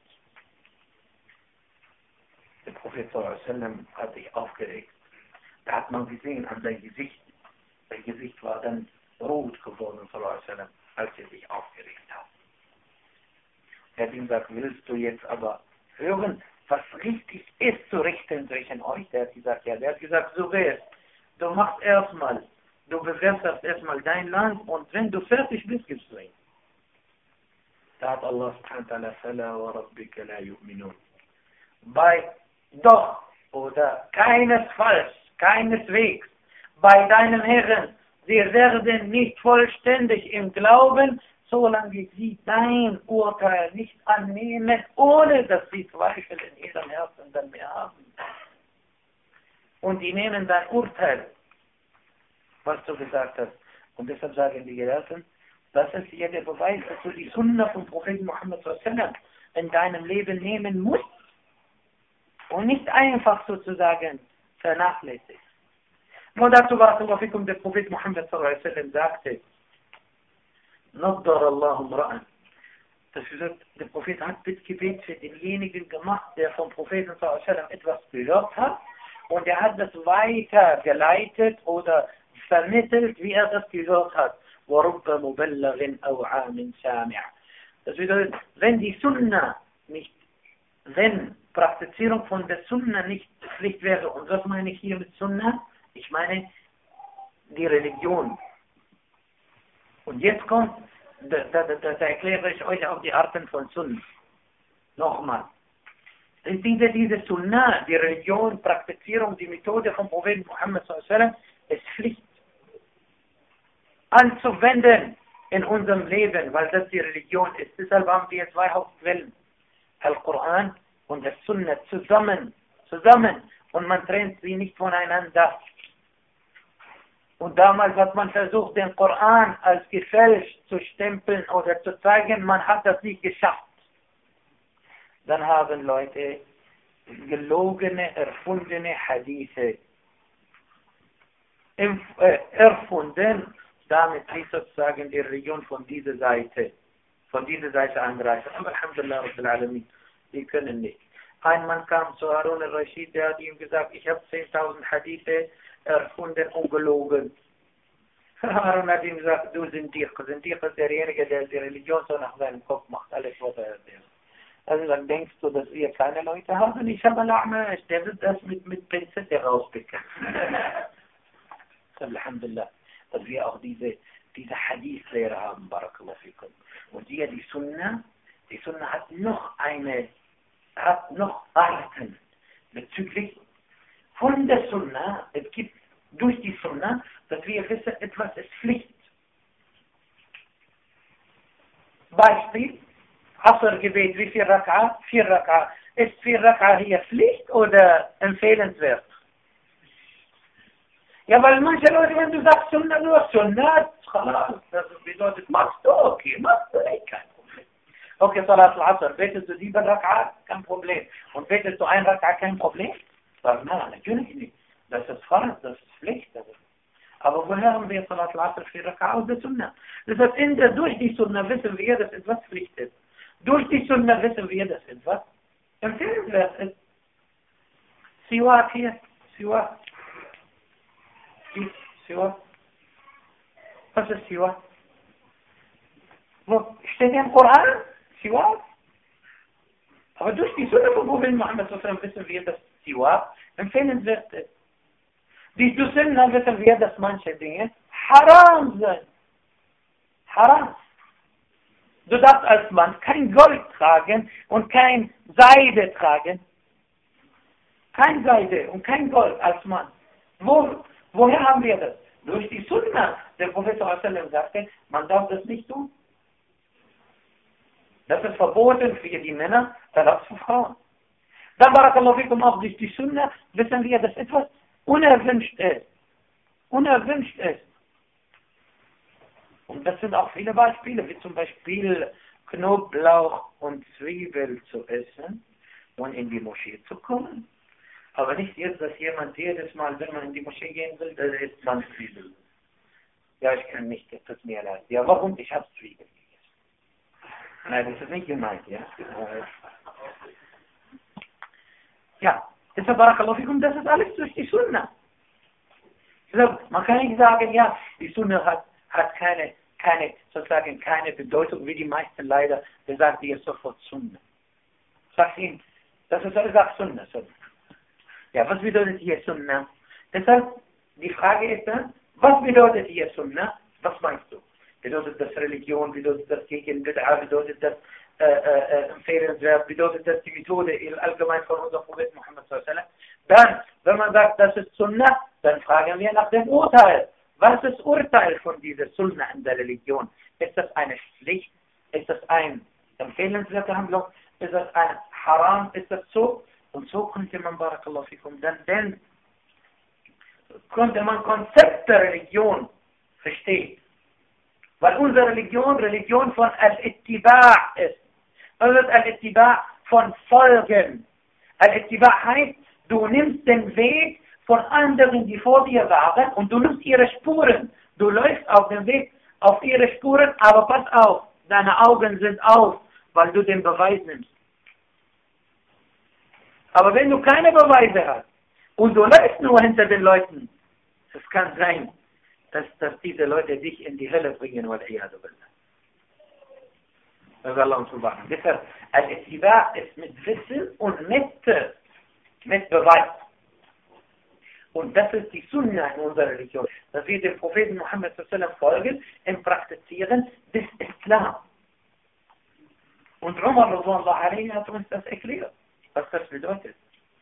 Der Prophet s.a.w. hat sich aufgeregt. Da hat man gesehen an sein Gesicht. Sein Gesicht war dann rot geworden, s.a.w., als er sich aufgeregt hat. Er hat ihm gesagt, willst du jetzt aber hören, was richtig ist zu richten zwischen euch? Der hat gesagt, ja. Der hat gesagt, so wär's. Du machst erstmal, du bewässerst erstmal dein Land und wenn du fertig bist, gibst du ihn. Da hat Allah subhanahu wa ta'ala, فَلَا وَرَبِّكَ لَا يُؤْمِنُونَ. Doch, oder keineswegs, bei deinem Herrn, sie werden nicht vollständig im Glauben, solange sie dein Urteil nicht annehmen, ohne dass sie Zweifel in ihrem Herzen dann mehr haben. Und die nehmen dein Urteil, was du gesagt hast. Und deshalb sagen die Gelehrten, das ist hier der Beweis, dass du die Sunna vom Propheten Muhammad s.a.w. in deinem Leben nehmen musst. Und nicht einfach sozusagen vernachlässigt. Nur dazu war es, der Prophet Muhammad s.a.w. sagte, Naddar Allahum ra'an. Das bedeutet, der Prophet hat das Gebet für denjenigen gemacht, der vom Propheten s.a.w. etwas gehört hat. Und er hat das weitergeleitet oder vermittelt, wie er das gehört hat. وَرُبَّ مُبَلَّغٍ أَوْ عَامٍ سَامِعٍ. Das bedeutet, wenn Praktizierung von der Sunna nicht Pflicht wäre, und was meine ich hier mit Sunna? Ich meine die Religion. Und jetzt kommt, da erkläre ich euch auch die Arten von Sunna. Nochmal. Diese Sunna, die Religion, Praktizierung, die Methode vom Propheten Muhammad s.a.w. ist Pflicht anzuwenden in unserem Leben, weil das die Religion ist. Deshalb haben wir zwei Hauptquellen. Al-Quran und das Sunna zusammen. Und man trennt sie nicht voneinander. Und damals hat man versucht, den Koran als gefälscht zu stempeln oder zu zeigen, man hat das nicht geschafft. Dann haben Leute gelogene, erfundene Hadithe erfunden, damit sie sozusagen die Religion von dieser Seite angreifen. Aber Alhamdulillah Rabbil Alamin, die können nicht. Ein Mann kam zu Harun al-Rashid, der hat ihm gesagt, ich habe 10.000 Hadithe erfunden und gelogen. Harun hat ihm gesagt, du Sindiq. Sindiq ist derjenige, der die Religion so nach seinem Kopf macht, alles was er erzählt. Also dann denkst du, dass wir keine Leute haben? Ich habe Al-A'mash, der wird das mit Pinzette rauspicken. Alhamdulillah, dass wir auch diese Hadith-Lehre haben, Barakallahu fikum. Und die Sunna hat noch Arten bezüglich von der Sunna. Es gibt durch die Sunna, dass wir wissen, etwas ist Pflicht. Beispiel, Asr-Gebet, wie viel Raka'a? 4 Raka'a. Ist 4 Raka'a hier Pflicht oder empfehlenswert? Ja, weil manche Leute, wenn du sagst Sunna, nur Sunna, das bedeutet, machst du, okay, machst du nicht, kein Problem. Okay, Salat al-Asr, betest du 7 Raka'a, kein Problem. Und betest du 1 Raka'a, kein Problem? Sag, nein, natürlich nicht. Das ist Farz, das ist Pflicht. Aber woher haben wir Salat al-Asr 4 Raka'a aus der Sunna? Das heißt, durch die Sunna wissen wir, dass etwas Pflicht ist. Durch die Sunna wissen wir, dass etwas empfehlenswert ist. Siwak hier, Siwak. Siwak. Was ist Siwak? Wo steht im Koran? Siwak? Aber durch die Sunna von Prophet Muhammad wissen wir, dass Siwak empfehlenswert ist. Die Sunna wissen wir, dass manche Dinge haram sind. Haram. Du darfst als Mann kein Gold tragen und kein Seide tragen. Kein Seide und kein Gold als Mann. Woher haben wir das? Durch die Sunna. Der Prophet sagte, man darf das nicht tun. Das ist verboten für die Männer, dann auch für Frauen. Dann, Barakallahu fikum, auch durch die Sunna wissen wir, dass etwas unerwünscht ist. Unerwünscht ist. Und das sind auch viele Beispiele, wie zum Beispiel Knoblauch und Zwiebel zu essen und in die Moschee zu kommen. Aber nicht jetzt, dass jemand jedes Mal, wenn man in die Moschee gehen will, dann isst man Zwiebel. Ja, ich kann nicht, das tut mir leid. Ja, warum? Ich habe Zwiebel gegessen. Nein, das ist nicht gemeint, ja. Ja, deshalb Barakallahu fikum, das ist alles durch die Sunna. Man kann nicht sagen, ja, die Sunna hat keine Bedeutung, wie die meisten leider, der sagt dir sofort Sunna. Sag ihm, das ist alles sagt Sunna. Ja, was bedeutet hier Sunna? Deshalb, die Frage ist dann, was bedeutet hier Sunna? Was meinst du? Bedeutet das Religion, bedeutet das gegen Bid'a, bedeutet das empfehlenswert, bedeutet das die Methode allgemein von unserem Prophet Muhammad sallallahu alaihi wasallam? Dann, wenn man sagt, das ist Sunna, dann fragen wir nach dem Urteil. Was ist Urteil von dieser Sunna in der Religion? Ist das eine Pflicht? Ist das eine empfehlenswerte Handlung? Ist das ein Haram? Ist das so? Und so konnte man, Barakallahu fikum, dann konnte man Konzept der Religion verstehen. Weil unsere Religion von Al-Ittiba' ist. Also Al-Ittiba' von Folgen. Al-Ittiba' heißt, du nimmst den Weg von anderen, die vor dir waren, und du nimmst ihre Spuren. Du läufst auf dem Weg, auf ihre Spuren, aber pass auf, deine Augen sind auf, weil du den Beweis nimmst. Aber wenn du keine Beweise hast und du läufst nur hinter den Leuten, es kann sein, dass diese Leute dich in die Hölle bringen, oder das Allah uns bewahren. Deshalb, Al-Ittiba' ist mit Wissen und mit Beweis. Und das ist die Sunna in unserer Religion, dass wir dem Propheten Muhammad sallallahu alaihi wasallam folgen im Praktizieren des Islam. Und Umar radhiyallahu anhu hat uns das erklärt, was das bedeutet.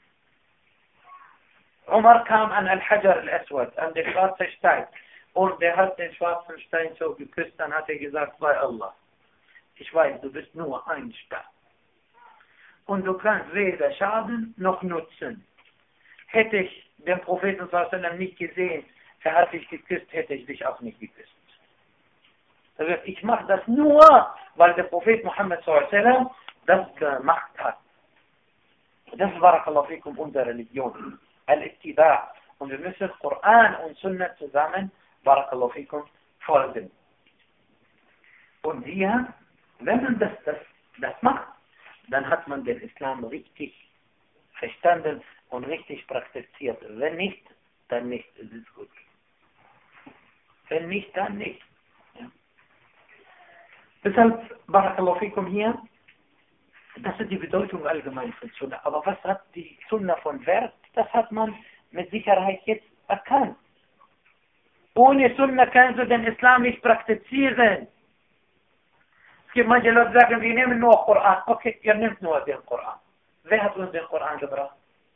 Umar kam an Al-Hajar al-Aswad, an den schwarzen Stein, und der hat den schwarzen Stein so geküsst, dann hat er gesagt, bei Allah, ich weiß, du bist nur ein Stein. Und du kannst weder schaden noch nutzen. Hätte ich den Propheten sallallahu alaihi wasallam nicht gesehen, er hat dich geküsst, hätte ich dich auch nicht geküsst. Das heißt, ich mache das nur, weil der Prophet Muhammad sallallahu alaihi wasallam das gemacht hat. Das ist, Barakallahu fikum, unsere Religion. Al-Ittiba'. Und wir müssen Koran und Sunna zusammen, Barakallahu fikum, folgen. Und hier, wenn man das macht, dann hat man den Islam richtig verstanden und richtig praktiziert. Wenn nicht, dann nicht. Es ist gut. Wenn nicht, dann nicht. Ja. Deshalb, Barakallahu fikum hier, das ist die Bedeutung allgemein von Sunna. Aber was hat die Sunna von Wert? Das hat man mit Sicherheit jetzt erkannt. Ohne Sunna kannst du den Islam nicht praktizieren. Es gibt manche Leute, die sagen, wir nehmen nur Koran. Okay, ihr nehmt nur den Koran. Wer hat uns den Koran gebracht?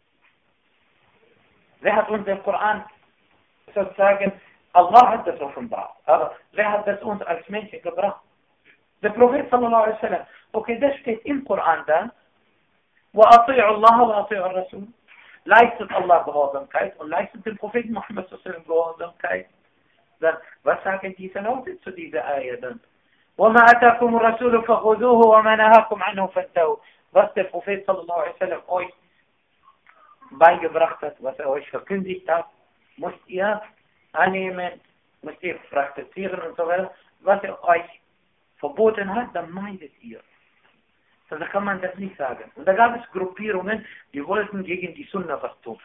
Wer hat uns den Koran sozusagen, Allah hat das offenbart. Aber wer hat das uns als Menschen gebracht? Der Prophet sallallahu alaihi wasallam. Okay, das steht im Koran dann. وَأَطِيعُ اللَّهَ وَأَطِيعُ الرَّسُولِ. Leistet Allah Gehorsamkeit und leistet den Propheten Muhammad sallallahu alaihi wasallam Gehorsamkeit. Dann, was sagen diese Leute zu dieser Ayah dann? وَمَا أَتَاكُمُ الرَّسُولُ فَخُذُوهُ وَمَا نَهَاكُمْ عَنْهُ فَانْتَهُوا. Was der Prophet sallallahu alaihi wasallam euch beigebracht hat, was euch verkündigt hat, müsst ihr annehmen, müsst ihr praktizieren und so weiter. Was euch verboten hat, dann meidet ihr. So, da kann man das nicht sagen. Und da gab es Gruppierungen, die wollten gegen die Sunna was tun.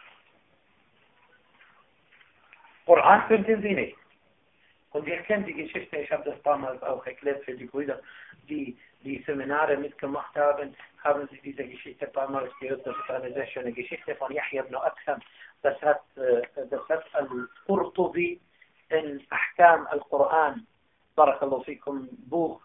Koran könnten sie nicht. Und ihr kennt die Geschichte, ich habe das damals auch erklärt für die Brüder, die Seminare mitgemacht haben, haben sie diese Geschichte ein paar Mal gehört. Das ist eine sehr schöne Geschichte von Yahya ibn Adham. Das hat Al-Qurtubi in Ahkam al-Quran, Barakallahu fikum, Buch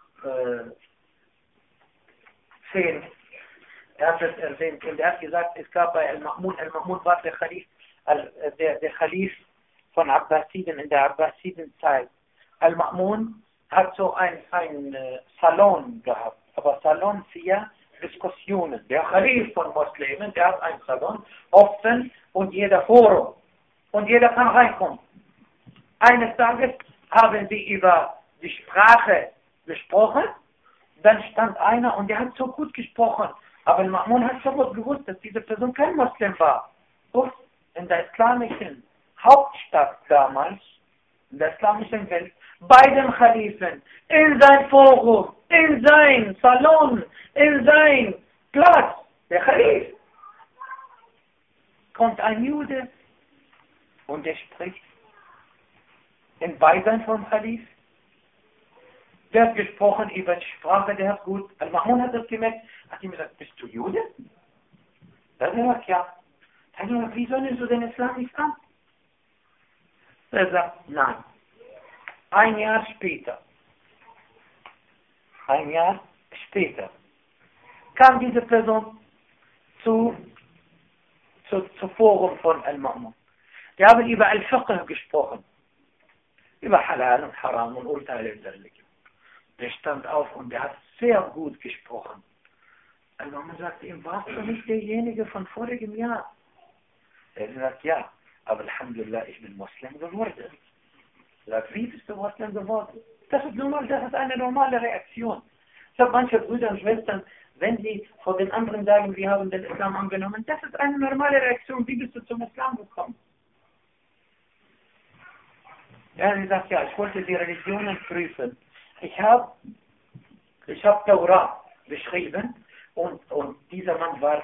10. Er hat es erwähnt und er hat gesagt, es gab bei Al-Ma'mun war der Khalif von Abbasiden in der Abbasidenzeit. Al-Ma'mun hat so ein Salon gehabt, aber Salon für Diskussionen. Der Khalif von Muslimen, der hat einen Salon, offen und jeder Forum. Und jeder kann reinkommen. Eines Tages haben sie über die Sprache gesprochen, dann stand einer und der hat so gut gesprochen, aber Al-Ma'mun hat sofort gewusst, dass diese Person kein Muslim war. Und in der islamischen Hauptstadt damals, in der islamischen Welt, bei den Khalifen, in sein Forum, in sein Salon, in sein Platz, der Khalif, kommt ein Jude und der spricht im Beisein vom Khalif. Der hat gesprochen über die Sprache, der hat gut. Al-Ma'mun hat das gemerkt, hat ihm gesagt, bist du Jude? Dann hat er gesagt, ja. Dann hat er gesagt, wieso nimmst du den Islam nicht an? Er sagt, nein. Ein Jahr später kam diese Person zu Forum von Al-Ma'mun. Die haben über Al-Fiqh gesprochen. Über Halal und Haram und Urteile in der Religion. Der stand auf und der hat sehr gut gesprochen. Al-Ma'mun sagte ihm, warst du nicht derjenige von vorigem Jahr? Er sagt, ja, aber Alhamdulillah, ich bin Muslim geworden. Er sagt, wie bist du Muslim geworden? Das ist eine normale Reaktion. Ich habe manche Brüder und Schwestern, wenn sie vor den anderen sagen, wir haben den Islam angenommen, das ist eine normale Reaktion. Wie bist du zum Islam gekommen? Ja, sie sagt, ja, ich wollte die Religionen prüfen. Ich habe Torah beschrieben und dieser Mann war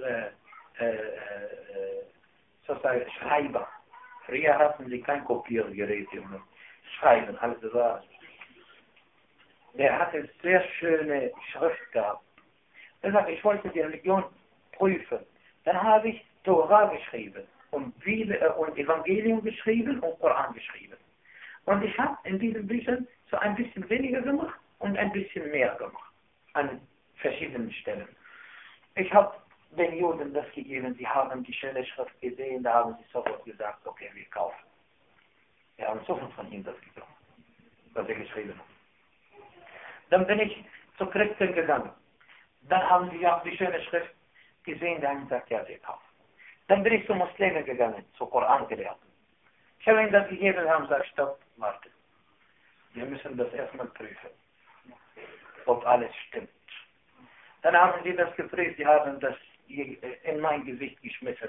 sozusagen Schreiber. Früher hatten sie kein Kopiergerät, Schreiben, alles war. Der hatte sehr schöne Schrift gehabt. Er sagt, ich wollte die Religion prüfen. Dann habe ich Torah geschrieben und Evangelium geschrieben und Koran geschrieben. Und ich habe in diesen Büchern so ein bisschen weniger gemacht und ein bisschen mehr gemacht. An verschiedenen Stellen. Ich habe den Juden das gegeben, sie haben die schöne Schrift gesehen, da haben sie sofort gesagt, okay, wir kaufen. Wir haben sofort von ihm das gekauft, was er geschrieben hat. Dann bin ich zu Christen gegangen. Dann haben sie auch die schöne Schrift gesehen, da haben sie gesagt, ja, wir kaufen. Dann bin ich zu Muslimen gegangen, zu Koran-Gelehrten. Ich habe ihnen das gegeben und haben gesagt, stopp, warte. Wir müssen das erstmal prüfen, ob alles stimmt. Dann haben sie das geprüft, sie haben das in mein Gesicht geschmissen.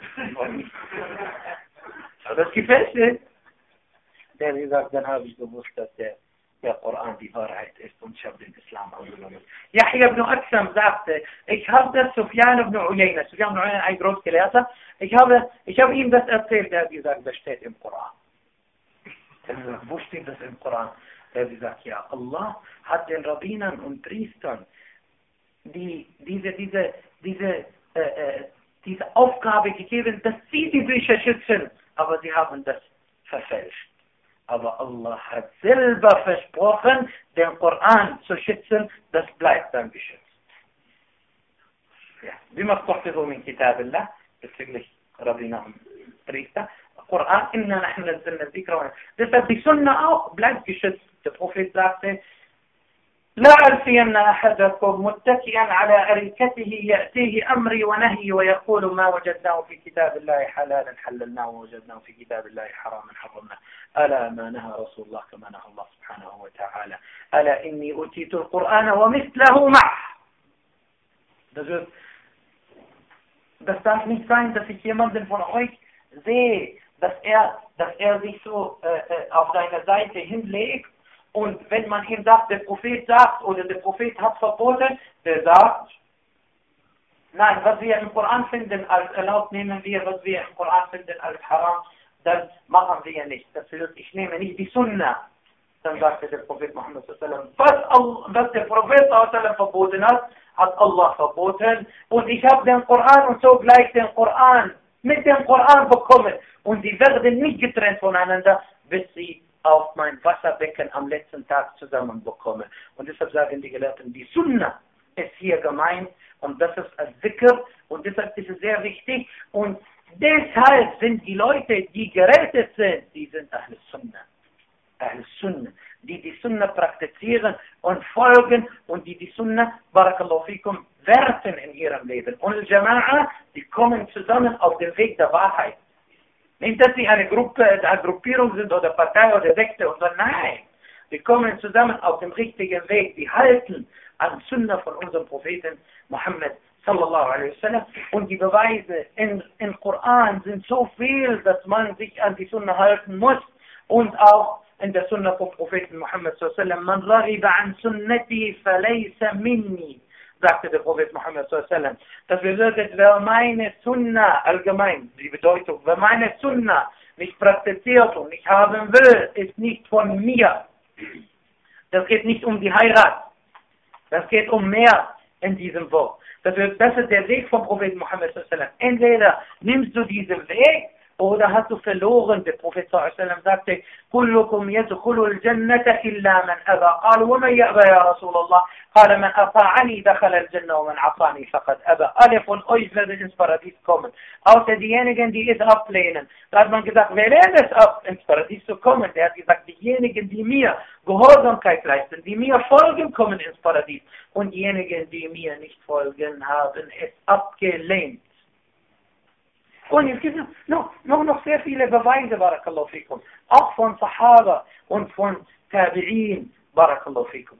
Aber das gefällt mir. Der hat gesagt, dann habe ich gewusst, dass der der Koran die Wahrheit ist und ich habe den Islam angenommen. Yahya ibn Aksam sagte, ich habe das Sufyan ibn Uyayna, ein Großgelehrter, ich habe ihm das erzählt, der hat gesagt, das steht im Koran. Wo steht das im Koran? Der hat gesagt, ja, Allah hat den Rabbinern und Priestern diese Aufgabe gegeben, dass sie die Bücher schützen, aber sie haben das verfälscht. Aber Allah hat selber versprochen, den Koran zu schützen, das bleibt dann geschützt. Ja. Wie man es so in Kitab Allah, bezüglich Rabbiner und Priester, Koran, inna nahnu nazzalna dhikra. Deshalb die Sunna auch bleibt geschützt. Der Prophet sagte, لا ألفين أحدكم متكئا على أريكته يأتيه أمري ونهي ويقول ما وجدناه في كتاب الله حلالا حللناه ووجدناه في كتاب الله حراما حرمناه ألا ما نهى رسول الله كما نهى الله سبحانه وتعالى ألا إني أوتيت القرآن ومثله معه. Das darf nicht sein, dass ich jemanden von euch sehe, dass er sich so auf seiner Seite hinlegt. Und wenn man ihm sagt, der Prophet sagt, oder der Prophet hat verboten, der sagt, nein, was wir im Koran finden als erlaubt, nehmen wir, was wir im Koran finden als haram, das machen wir nicht. Das heißt, ich nehme nicht die Sunna. Dann sagte der Prophet Muhammad sallallahu alaihi wasallam, was der Prophet sallallahu alaihi wasallam verboten hat Allah verboten. Und ich habe den Koran und so gleich den Koran mit dem Koran bekommen. Und die werden nicht getrennt voneinander, bis sie auf mein Wasserbecken am letzten Tag zusammenbekommen. Und deshalb sagen die Gelehrten, die Sunna ist hier gemeint und das ist ein Zikr und deshalb ist es sehr wichtig und deshalb sind die Leute, die gerettet sind, die sind Ahl Sunna. Ahl Sunna, die Sunna praktizieren und folgen und die Sunna, Barakallahu fikum, werten in ihrem Leben. Und Al-Jama'a, die kommen zusammen auf dem Weg der Wahrheit. Nicht, dass sie eine Gruppierung sind oder Partei oder Sekte oder nein. Wir kommen zusammen auf dem richtigen Weg. Die halten an Sunna von unserem Propheten Muhammad sallallahu alaihi wasallam. Und die Beweise im Koran sind so viel, dass man sich an die Sunna halten muss. Und auch in der Sunna vom Propheten Muhammad sallallahu alaihi wasallam. Man raghiba an sunnati falaysa minni. Sagte der Prophet Muhammad sallallahu alaihi wasallam. Das bedeutet, wer meine Sunna, allgemein, die Bedeutung, wer meine Sunna nicht praktiziert und nicht haben will, ist nicht von mir. Das geht nicht um die Heirat. Das geht um mehr in diesem Wort. Das ist der Weg vom Propheten Muhammad sallallahu alaihi wasallam. Entweder nimmst du diesen Weg, oder hast du verloren? Der Prophet sallallahu alaihi wasallam sagte, كلكم يدخل الجنة إلا من أبى. قال ومن يأبى يا رسول الله؟ قال من أطاعني دخل الجنة ومن عصاني فقد أبى. Alle von euch werden ins Paradies kommen, außer diejenigen, die es ablehnen. Da hat man gesagt, wer lehnt es ab, ins Paradies zu kommen? Der hat gesagt, diejenigen, die mir Gehorsamkeit leisten, die mir folgen, kommen ins Paradies. Und diejenigen, die mir nicht folgen, haben es abgelehnt. Und es gibt noch sehr viele Beweise, Barakallahu fikum. Auch von Sahaba und von Tabi'in, Barakallahu fikum.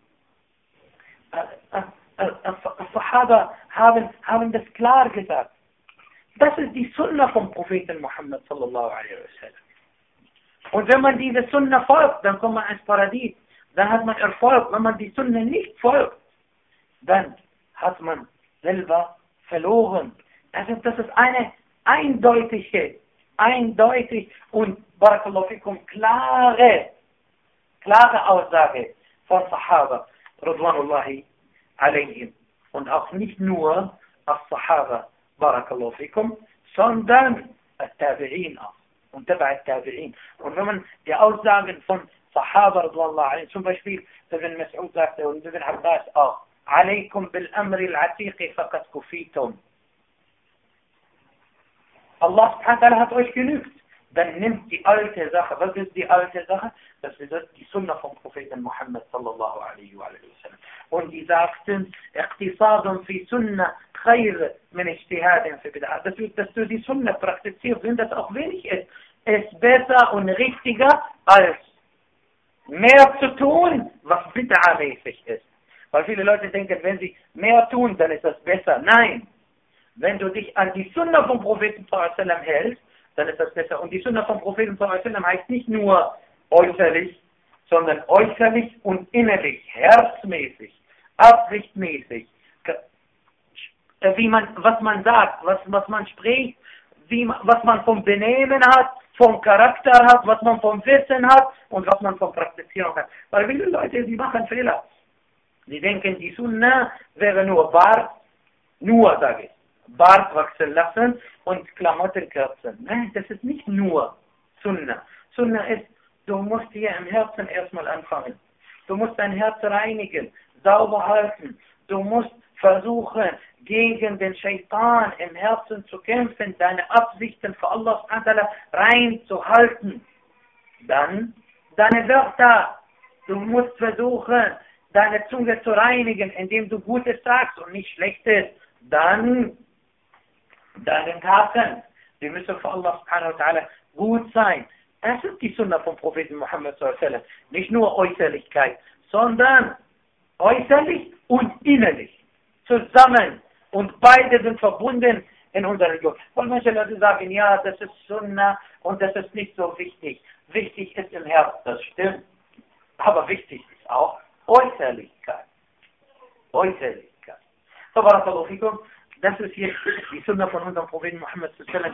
Sahaba haben das klar gesagt. Das ist die Sunna vom Propheten Muhammad sallallahu alaihi wasallam. Und wenn man diese Sunna folgt, dann kommt man ins Paradies. Dann hat man Erfolg. Wenn man die Sunna nicht folgt, dann hat man selber verloren. Das ist eine eindeutig und Barakallahu fikum klare Aussage von Sahaba Ridwanullahi alayhim. Und auch nicht nur As-Sahaba Barakallahu fikum, sondern At-Tabi'in auch. Und Tabi'in. Und wenn man die Aussagen von Sahaba Ridwanullahi alayhim, zum Beispiel Ibn Mas'ud sagte und Ibn Abbas auch, Alaykum bil amri al-atiqi faqad kufitum. Allah subhanahu wa ta'ala hat euch genügt. Dann nimmt die alte Sache. Was ist die alte Sache? Das ist die Sunna vom Propheten Muhammad sallallahu alaihi wa sallam. Und die sagten, Iqtisadun fi Sunna khayr min ijtihadin fi bid'ah. Das ist, dass du die Sunna praktizierst, wenn das auch wenig ist besser und richtiger als mehr zu tun, was bid'ah-mäßig ist. Weil viele Leute denken, wenn sie mehr tun, dann ist das besser. Nein. Wenn du dich an die Sunna vom Propheten sallallahu alaihi wasallam hältst, dann ist das besser. Und die Sunna vom Propheten sallallahu alaihi wasallam heißt nicht nur äußerlich, sondern äußerlich und innerlich, herzmäßig, absichtmäßig, was man sagt, was man spricht, was man vom Benehmen hat, vom Charakter hat, was man vom Wissen hat und was man vom Praktizieren hat. Weil viele Leute, die machen Fehler. Sie denken, die Sunna wäre nur Bart, sage ich, Bart wachsen lassen und Klamotten kürzen. Nein, das ist nicht nur Sunna. Sunna ist, du musst hier im Herzen erstmal anfangen. Du musst dein Herz reinigen, sauber halten. Du musst versuchen, gegen den Shaitan im Herzen zu kämpfen, deine Absichten für Allah rein zu halten. Dann deine Wörter. Du musst versuchen, deine Zunge zu reinigen, indem du Gutes sagst und nicht Schlechtes. Dann deine Taten. Die müssen für Allah gut sein. Das ist die Sunna vom Propheten Muhammad s.a.w. Nicht nur Äußerlichkeit, sondern äußerlich und innerlich. Zusammen. Und beide sind verbunden in unserer Religion. Und manche Leute sagen, ja, das ist Sunna und das ist nicht so wichtig. Wichtig ist im Herz, das stimmt. Aber wichtig ist auch Äußerlichkeit. Äußerlichkeit. So, barakallahu fikum. Das ist hier die Sunna von unserem Propheten Muhammad s.a.w.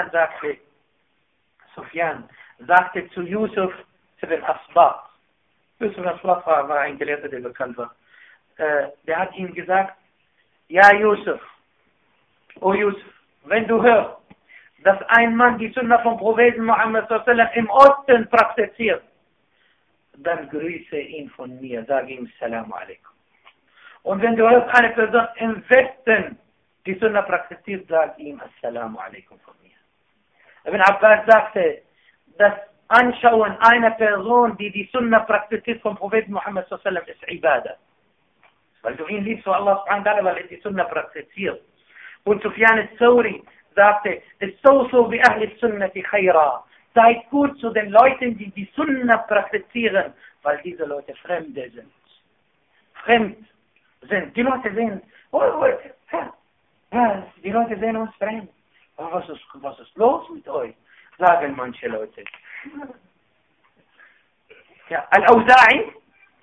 Sufyan sagte zu Yusuf ibn Asbat. Yusuf ibn Asbat war ein Gelehrter, der bekannt war. Der hat ihm gesagt, ja Yusuf, oh Yusuf, wenn du hörst, dass ein Mann die Sunna vom Propheten Muhammad s.a.w. im Osten praktiziert, dann grüße ihn von mir, sage ihm Assalamu alaikum. Und wenn du hörst, eine Person im Westen die Sunna praktiziert, sag ihm Assalamu alaikum von mir. Ibn Abbas sagte, das Anschauen einer Person, die die Sunna praktiziert vom Propheten Muhammad s.a.w. ist Ibadah. Weil du ihn liebst, Allah subhanahu weil er die Sunna praktiziert. Und Sufyan al-Thawri sagte, Istawsu bi ahli sunnati khayra. Seid gut zu den Leuten, die die Sunna praktizieren, weil diese Leute Fremde sind. Die Leute sehen, die Leute sehen uns fremd. Was ist los mit euch? Sagen manche Leute. Ja, Al-Awza'i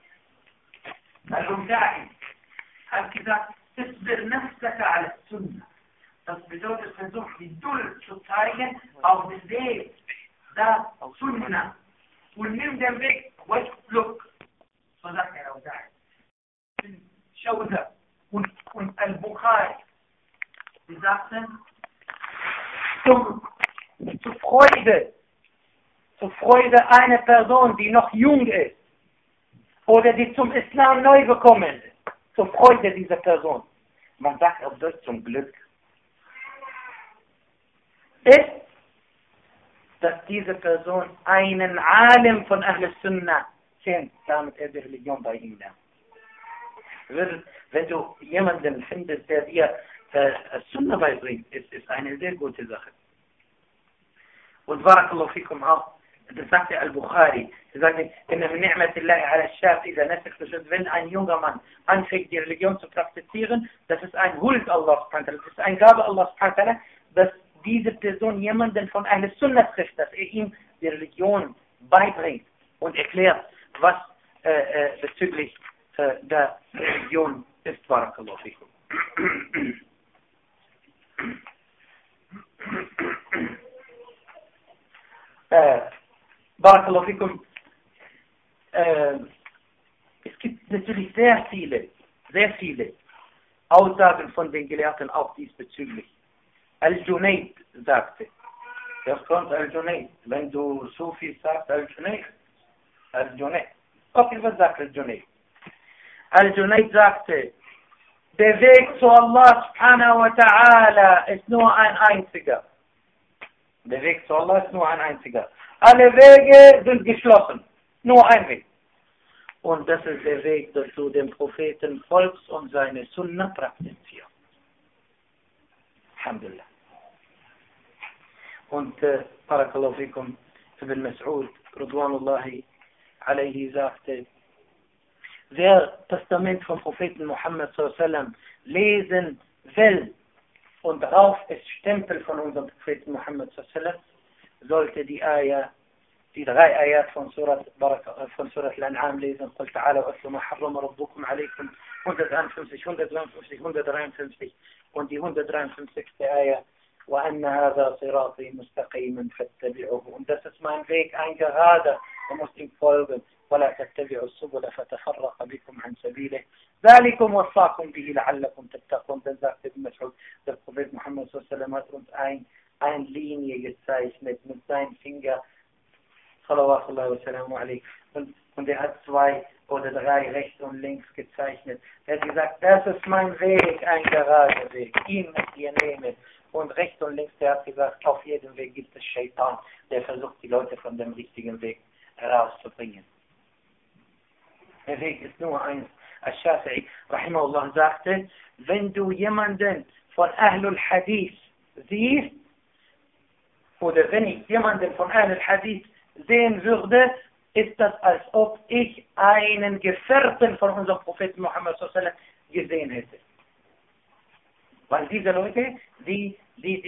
hat gesagt, isbir nafsaka ala Sunna. Das bedeutet, versuch die Geduld zu zeigen auf den Weg der Sunna. Und nimm den Weg, Westlook. So sagt er Al-Awza'i. Schauder und Al-Bukhari. Sie sagten, zur Freude einer Person, die noch jung ist, oder die zum Islam neu gekommen ist, zur Freude dieser Person. Man sagt auf Deutsch zum Glück. Ist, dass diese Person einen Alim von Ahl Sunnah kennt, damit er die Religion bei ihm lernt. Wenn du jemanden findest, der dir Sunnah beibringt, ist eine sehr gute Sache. Und barakallahu fikum auch, das sagte Al-Bukhari, er sagte, inna min ni'matillahi ala al-shab idha nasakh, wenn ein junger Mann anfängt, die Religion zu praktizieren, das ist ein Huld Allah subhanahu wa ta'ala, das ist eine Gabe Allah subhanahu wa ta'ala, dass diese Person jemanden von Ahl Sunnah trifft, dass er ihm die Religion beibringt und erklärt, was bezüglich der Religion ist. Barakallahu fikum. Barakallahu fikum. Es gibt natürlich sehr viele Aussagen von den Gelehrten auch diesbezüglich. Al-Junayd sagte, das kommt Al-Junayd, wenn du Sufi sagst, Al-Junayd. Okay, was sagt Al-Junayd? Al-Junayd sagte, der Weg zu Allah subhanahu wa ta'ala ist nur ein einziger. Der Weg zu Allah ist nur ein einziger. Alle Wege sind geschlossen. Nur ein Weg. Und das ist der Weg, dass du dem Propheten folgst und seine Sunna praktizierst. Alhamdulillah. Und Barakallahu fikum, Ibn Mas'ud, Ridwanullahi alayhi, sagte, wer Testament vom Propheten Muhammad s.a.w. lesen will und drauf ist Stempel von unserem Propheten Muhammad s.a.w., sollte die Ayah die 3 Ayat von Surat Al-An'am lesen. قل تعالوا أتلوا ما حرم ربكم عليكم 153, 153, 153 und die 153. Ayat. وأن هذا صراطي مستقيما فاتبعوه. Und das ist mein Weg, ein gerader. Du musst ihm folgen. ولا تتبعوا السبل فتفرق بكم عن سبيله. ذلكم وصاكم به لعلكم تتقون. Dann sagte Ibn Mas'ud, der Prophet Muhammad sallallahu hat uns eine Linie gezeichnet mit seinem Finger. Sallallahu alaihi wasallam. Und er hat 2 oder 3 rechts und links gezeichnet. Er hat gesagt, das ist mein Weg, ein gerader Weg. Ihn müsst ihr nehmen. Und rechts und links, der hat gesagt, auf jedem Weg gibt es Shaitan, der versucht, die Leute von dem richtigen Weg herauszubringen. Der Weg ist nur eins. Al-Shafi'i, rahimahullah, sagte, wenn du jemanden von Ahlul Hadith siehst, oder wenn ich jemanden von Ahlul Hadith sehen würde, ist das, als ob ich einen Gefährten von unserem Propheten Muhammad sallallahu alaihi wasallam gesehen hätte. Weil diese Leute, die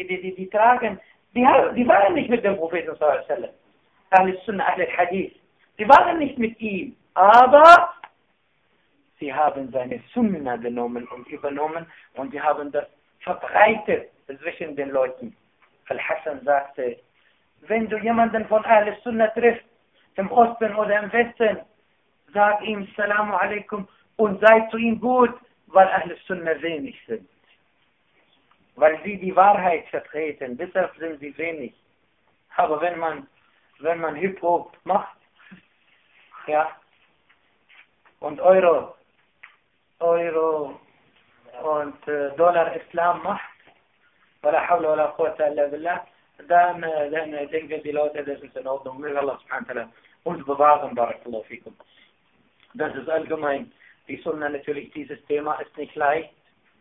waren nicht mit dem Propheten sallallahu alaihi wasallam. Ahl Sunnah, Ahl Hadith. Die waren nicht mit ihm, aber sie haben seine Sunna genommen und übernommen und sie haben das verbreitet zwischen den Leuten. Al-Hassan sagte, wenn du jemanden von Ahl Sunnah triffst, im Osten oder im Westen, sag ihm Salamu alaikum und sei zu ihm gut, weil Ahl Sunnah wenig sind. Weil sie die Wahrheit vertreten, deshalb sind sie wenig. Aber wenn man Hip-Hop macht, ja, und Euro und Dollar Islam macht, wala hawla wala quwwata illa billah, dann denken die Leute, das ist in Ordnung. Möge Allah subhanahu wa ta'ala uns bewahren, barakallahu fikum. Das ist allgemein. Die Sunna natürlich, dieses Thema ist nicht leicht.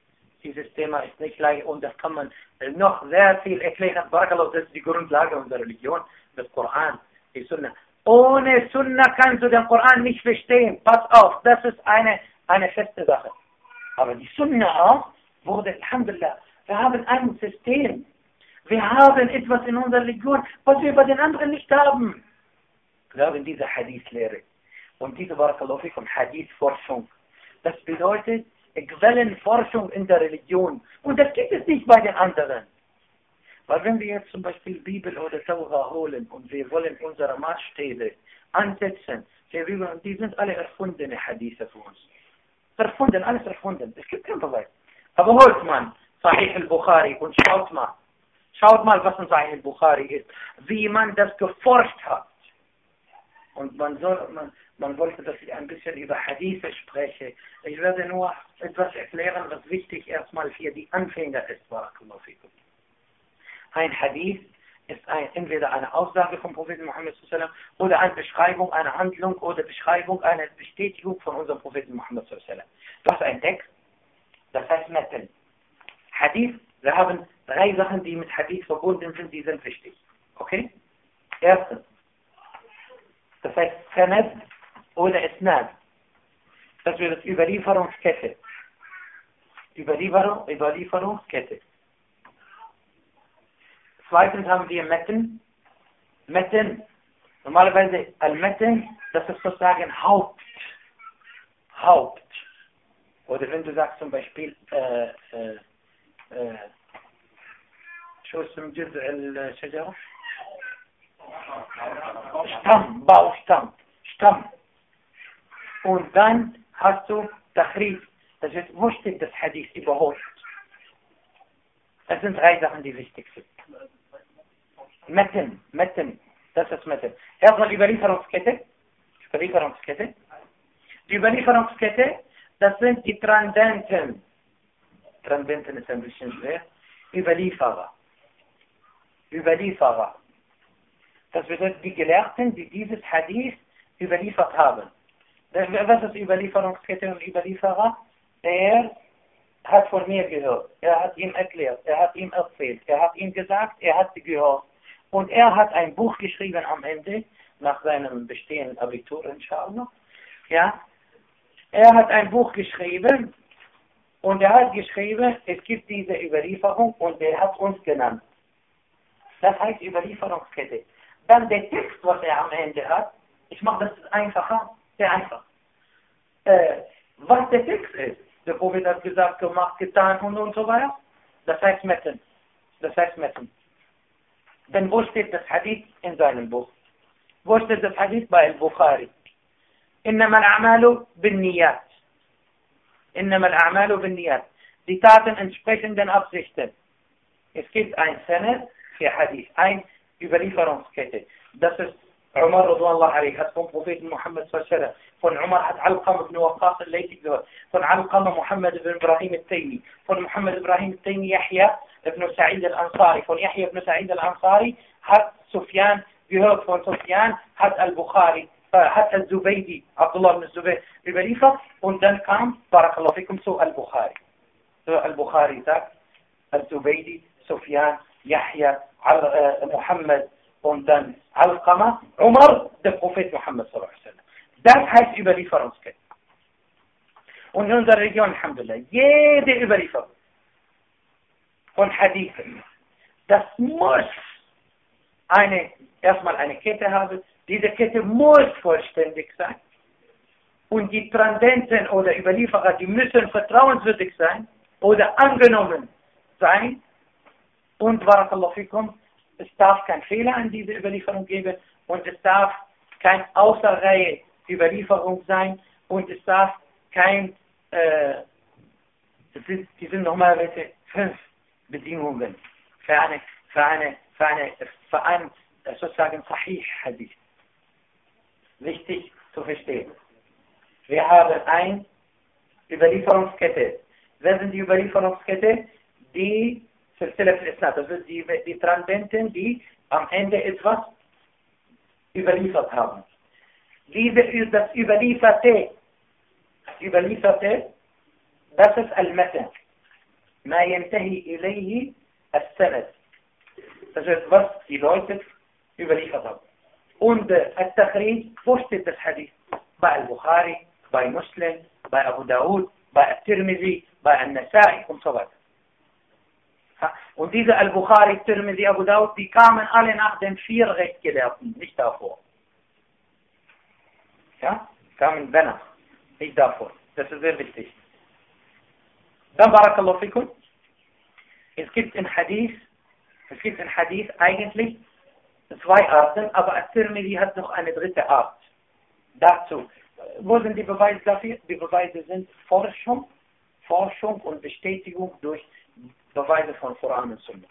Und das kann man noch sehr viel erklären. Barakallahu, das ist die Grundlage unserer Religion, das Koran, die Sunna. Ohne Sunna kannst du den Koran nicht verstehen. Pass auf, das ist eine feste Sache. Aber die Sunna auch wurde, alhamdulillah, wir haben ein System. Wir haben etwas in unserer Religion, was wir bei den anderen nicht haben. Wir haben diese Hadith-Lehre. Und diese, barakallahu fikum, Hadith-Forschung. Das bedeutet, Quellenforschung in der Religion. Und das gibt es nicht bei den anderen. Weil wenn wir jetzt zum Beispiel Bibel oder Tora holen und wir wollen unsere Maßstäbe ansetzen, die sind alle erfundene Hadithe für uns. Erfunden, alles erfunden. Es gibt kein Beweis. Aber holt man Sahih al-Bukhari und schaut mal, was in Sahih al-Bukhari ist, wie man das geforscht hat. Und man wollte, dass ich ein bisschen über Hadithe spreche. Ich werde nur etwas erklären, was wichtig erstmal für die Anfänger ist. Barakallahu fikum. Ein Hadith ist entweder eine Aussage vom Propheten Muhammad sallallahu alaihi wasallam oder eine Beschreibung, eine Handlung oder Beschreibung, eine Bestätigung von unserem Propheten Muhammad sallallahu alaihi wasallam. Das ist ein Text, das heißt Matan. Hadith, wir haben 3 Sachen, die mit Hadith verbunden sind, die sind wichtig. Okay? Erstens, das heißt Sanad oder Isnad. Das wird Überlieferungskette. Überlieferungskette. Zweitens haben wir Matan. Normalerweise Al-Matan, das ist sozusagen Haupt. Oder wenn du sagst zum Beispiel شو اسم جذع الشجرة؟ Stamm. Und dann hast du Tachrif. Das heißt, wo steht das Hadith überhaupt? Das sind 3 Sachen, die wichtig sind. Matan. Das ist Matan. Erstmal Überlieferungskette. Die Überlieferungskette, das sind die Transcendenten. Transcendenten ist ein bisschen schwer. Überlieferer. Das bedeutet, die Gelehrten, die dieses Hadith überliefert haben. Was ist Überlieferungskette und Überlieferer? Er hat von mir gehört. Er hat ihm erklärt. Er hat ihm erzählt. Er hat ihm gesagt. Er hat gehört. Und er hat ein Buch geschrieben am Ende, nach seinem bestehenden Abitur, inshallah. Ja. Er hat ein Buch geschrieben. Und er hat geschrieben, es gibt diese Überlieferung und er hat uns genannt. Das heißt Überlieferungskette. Dann der Text, was am Ende hat, ich mache das einfacher, sehr einfach. Was der Text ist, der Prophet hat gesagt, gemacht, getan und so weiter, das heißt Metten. Denn wo steht das Hadith in seinem Buch? Wo steht das Hadith bei Al-Bukhari? إنما الأعمال بالنيات. Die Taten entsprechen den Absichten. Es gibt ein Sanad für Hadith, ein Überlieferungskette. Das ist Umar radhiyallahu anhu hat vom Propheten Muhammad sallallahu alaihi wasallam, von Umar hat Alqam ibn Waqqas al-Laythi gehört, von Alqam Muhammad ibn Ibrahim al-Taymi, von Muhammad Ibrahim al-Taymi Yahya ibn Sa'id al-Ansari, von Yahya ibn Sa'id al-Ansari hat Sufyan gehört, von Sufyan hat Al-Bukhari, hat Al-Zubaydi, Abdullah ibn Zubayr überliefert und dann kam, Barakallahu fikum, zu Al-Bukhari. Al-Bukhari sagt, Al-Zubaydi, Sufyan, Yahya, Muhammad und dann Al-Qama, Umar, der Prophet Muhammad sallallahu alaihi wasallam. Das heißt Überlieferungskette. Und in unserer Region, Alhamdulillah, jede Überlieferung von Hadithen, das muss erstmal eine Kette haben. Diese Kette muss vollständig sein. Und die Transcendenten oder Überlieferer, die müssen vertrauenswürdig sein oder angenommen sein. Und Barakallahu fikum, es darf kein Fehler an dieser Überlieferung geben und es darf kein Außerreihe Überlieferung sein und es darf kein, die sind normalerweise 5 Bedingungen für einen sozusagen Sahih Hadith. Wichtig zu verstehen. Wir haben eine Überlieferungskette. Wer sind die Überlieferungskette? Die Silsilat al-Isnad, also die Transcendenten, die am Ende etwas überliefert haben. Das Überlieferte, das ist Al-Matan. Ma yantahi ilayhi as-sanad. Das ist, was die Leute überliefert haben. Und Al-Takhrij, wo steht das Hadith? Bei Al-Bukhari, bei Muslim, bei Abu Dawud, bei Al-Tirmidhi, bei Al-Nasa'i und so weiter. Und diese Al-Bukhari, Tirmidhi, Abu Dawud, die kamen alle nach den 4 Rechtsgelehrten, nicht davor. Ja, kamen danach, nicht davor. Das ist sehr wichtig. Dann Barakallahu fikum. Es gibt in Hadith eigentlich 2 Arten, aber Al-Tirmidhi hat noch eine 3. Art. Dazu. Wo sind die Beweise dafür? Die Beweise sind Forschung und Bestätigung durch Beweise von Koran und Sunnah.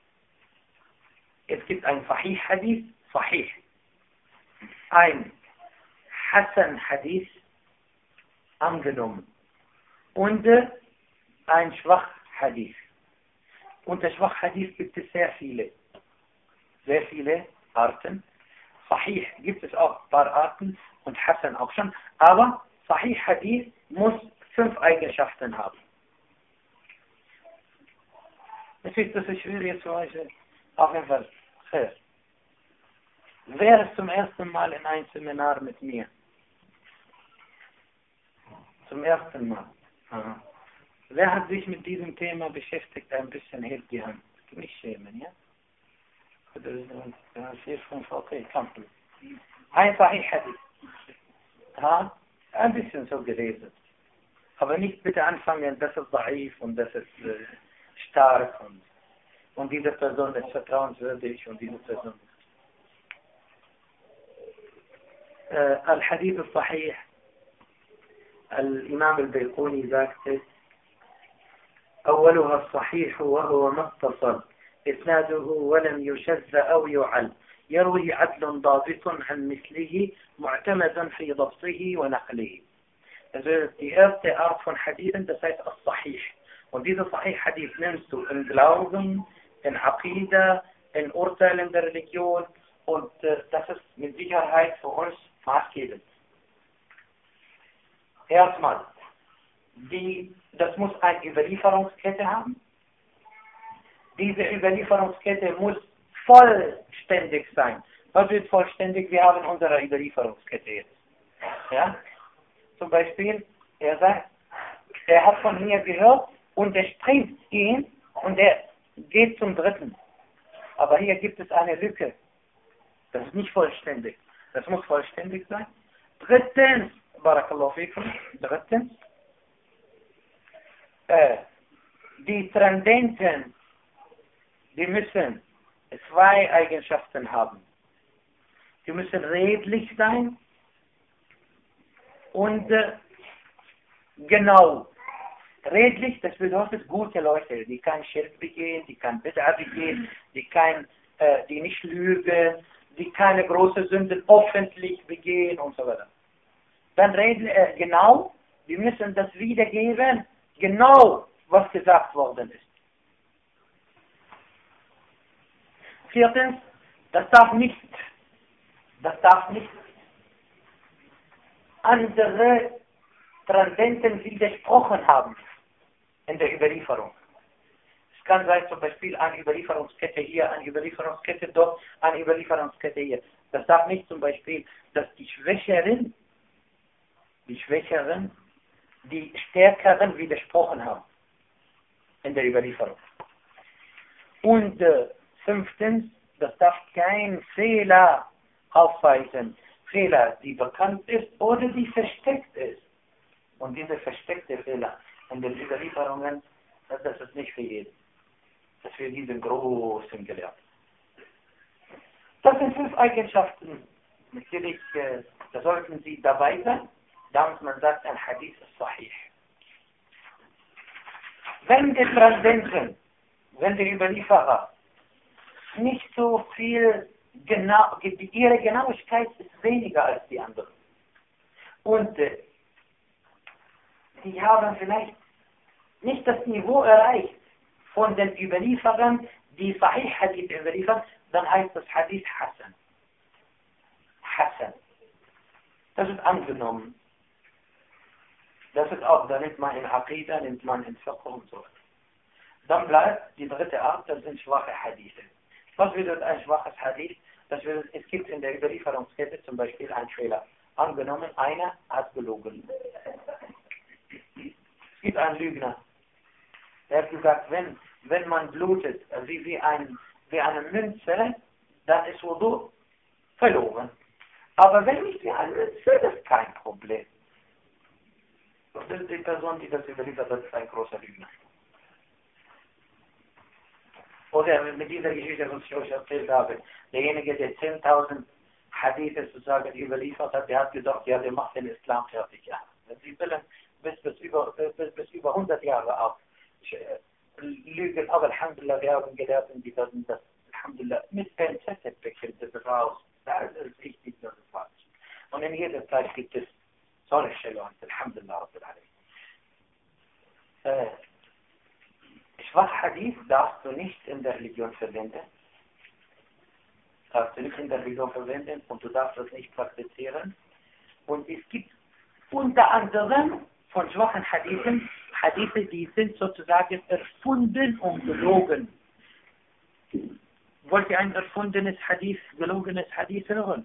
Es gibt ein Sahih Hadith, Sahih. Ein Hasan Hadith, angenommen. Und ein Schwach Hadith. Unter Schwach Hadith gibt es sehr viele Arten. Sahih gibt es auch ein paar Arten und Hasan auch schon. Aber Sahih Hadith muss 5 Eigenschaften haben. Das ist schwierig zu euch. Auf jeden Fall. Wer ist zum ersten Mal in ein Seminar mit mir? Zum ersten Mal. Aha. Wer hat sich mit diesem Thema beschäftigt? Ein bisschen hebt die Hand. Nicht schämen, ja? 4, 5, okay, komm. Ein Sahih Hadith. Ja? Ein bisschen so gelesen. Aber nicht bitte anfangen, das ist daif und das ist stark und diese Person ist vertrauenswürdig und diese Person Al-Hadith al-Sahih, Al-Imam al-Bayquni sagte, أولها الصحيح وهو ما اتصل إسناده ولم يشذ أو يعل يروي عدل ضابط عن مثله معتمدا في ضبطه ونقله. Also die erste Art von Hadithen, das heißt As-Sahih. Und diese Sahih Hadith nimmst du im Glauben, in Aqidah, in Urteilen der Religion und das ist mit Sicherheit für uns maßgebend. Erstmal, das muss eine Überlieferungskette haben. Diese Überlieferungskette muss vollständig sein. Was ist vollständig? Wir haben unsere Überlieferungskette jetzt. Ja? Zum Beispiel, er sagt, er hat von mir gehört und er springt ihn und er geht zum 3. Aber hier gibt es eine Lücke. Das ist nicht vollständig. Das muss vollständig sein. Drittens, Barakallahu fikum, die Tradenten, die müssen zwei Eigenschaften haben. Die müssen redlich sein und genau. Redlich, das bedeutet gute Leute, die kein Schirk begehen, die kein Bid'a begehen, die nicht lügen, die keine großen Sünden öffentlich begehen und so weiter. Dann reden genau, wir müssen das wiedergeben, genau, was gesagt worden ist. Viertens, das darf nicht andere Tradenten widersprochen haben in der Überlieferung. Es kann sein zum Beispiel eine Überlieferungskette hier, eine Überlieferungskette dort, eine Überlieferungskette hier. Das darf nicht zum Beispiel, dass die Schwächeren die Stärkeren widersprochen haben in der Überlieferung. Und fünftens, das darf kein Fehler aufweisen. Fehler, die bekannt ist oder die versteckt ist. Und diese versteckte Fehler in den Überlieferungen, das ist nicht für jeden. Das ist für diesen großen Gelehrten. Das sind 5 Eigenschaften. Natürlich, da sollten Sie dabei sein, damit man sagt, ein Hadith ist sahih. Wenn die Tradenten, wenn die Überlieferer nicht so viel ihre Genauigkeit ist weniger als die anderen. Und die haben vielleicht nicht das Niveau erreicht von den Überlieferern, die Sahih Hadith überliefern, dann heißt das Hadith Hasan. Hasan. Das ist angenommen. Das ist auch, da nimmt man in Aqidah, nimmt man in Fiqh und so. Dann bleibt die dritte Art, das sind schwache Hadithe. Was bedeutet ein schwaches Hadith? Das bedeutet, es gibt in der Überlieferungskette zum Beispiel einen Fehler. Angenommen, einer hat gelogen. Es gibt einen Lügner. Der hat gesagt, wenn man blutet wie eine Münze, dann ist Wudu verloren. Aber wenn nicht wie eine Münze, das ist kein Problem. Das ist die Person, die das überliefert, das ist ein großer Lügner. Oder mit dieser Geschichte, was ich euch erzählt habe, derjenige, der 10.000 Hadithe sozusagen überliefert hat, der hat gesagt, ja, der macht den Islam fertig. Ja. Sie wollen bis über 100 Jahre auf lügen, aber Alhamdulillah, wir haben gelernt, die werden das, Alhamdulillah, mit Pinzette bekennt es raus. Das ist richtig, das ist falsch. Und in jeder Zeit gibt es solche Leute, Alhamdulillah, schwach Hadith darfst du nicht in der Religion verwenden. Und du darfst das nicht praktizieren. Und es gibt unter anderem von schwachen Hadithen, Hadithe, die sind sozusagen erfunden und gelogen. Wollt ihr ein erfundenes Hadith, gelogenes Hadith hören?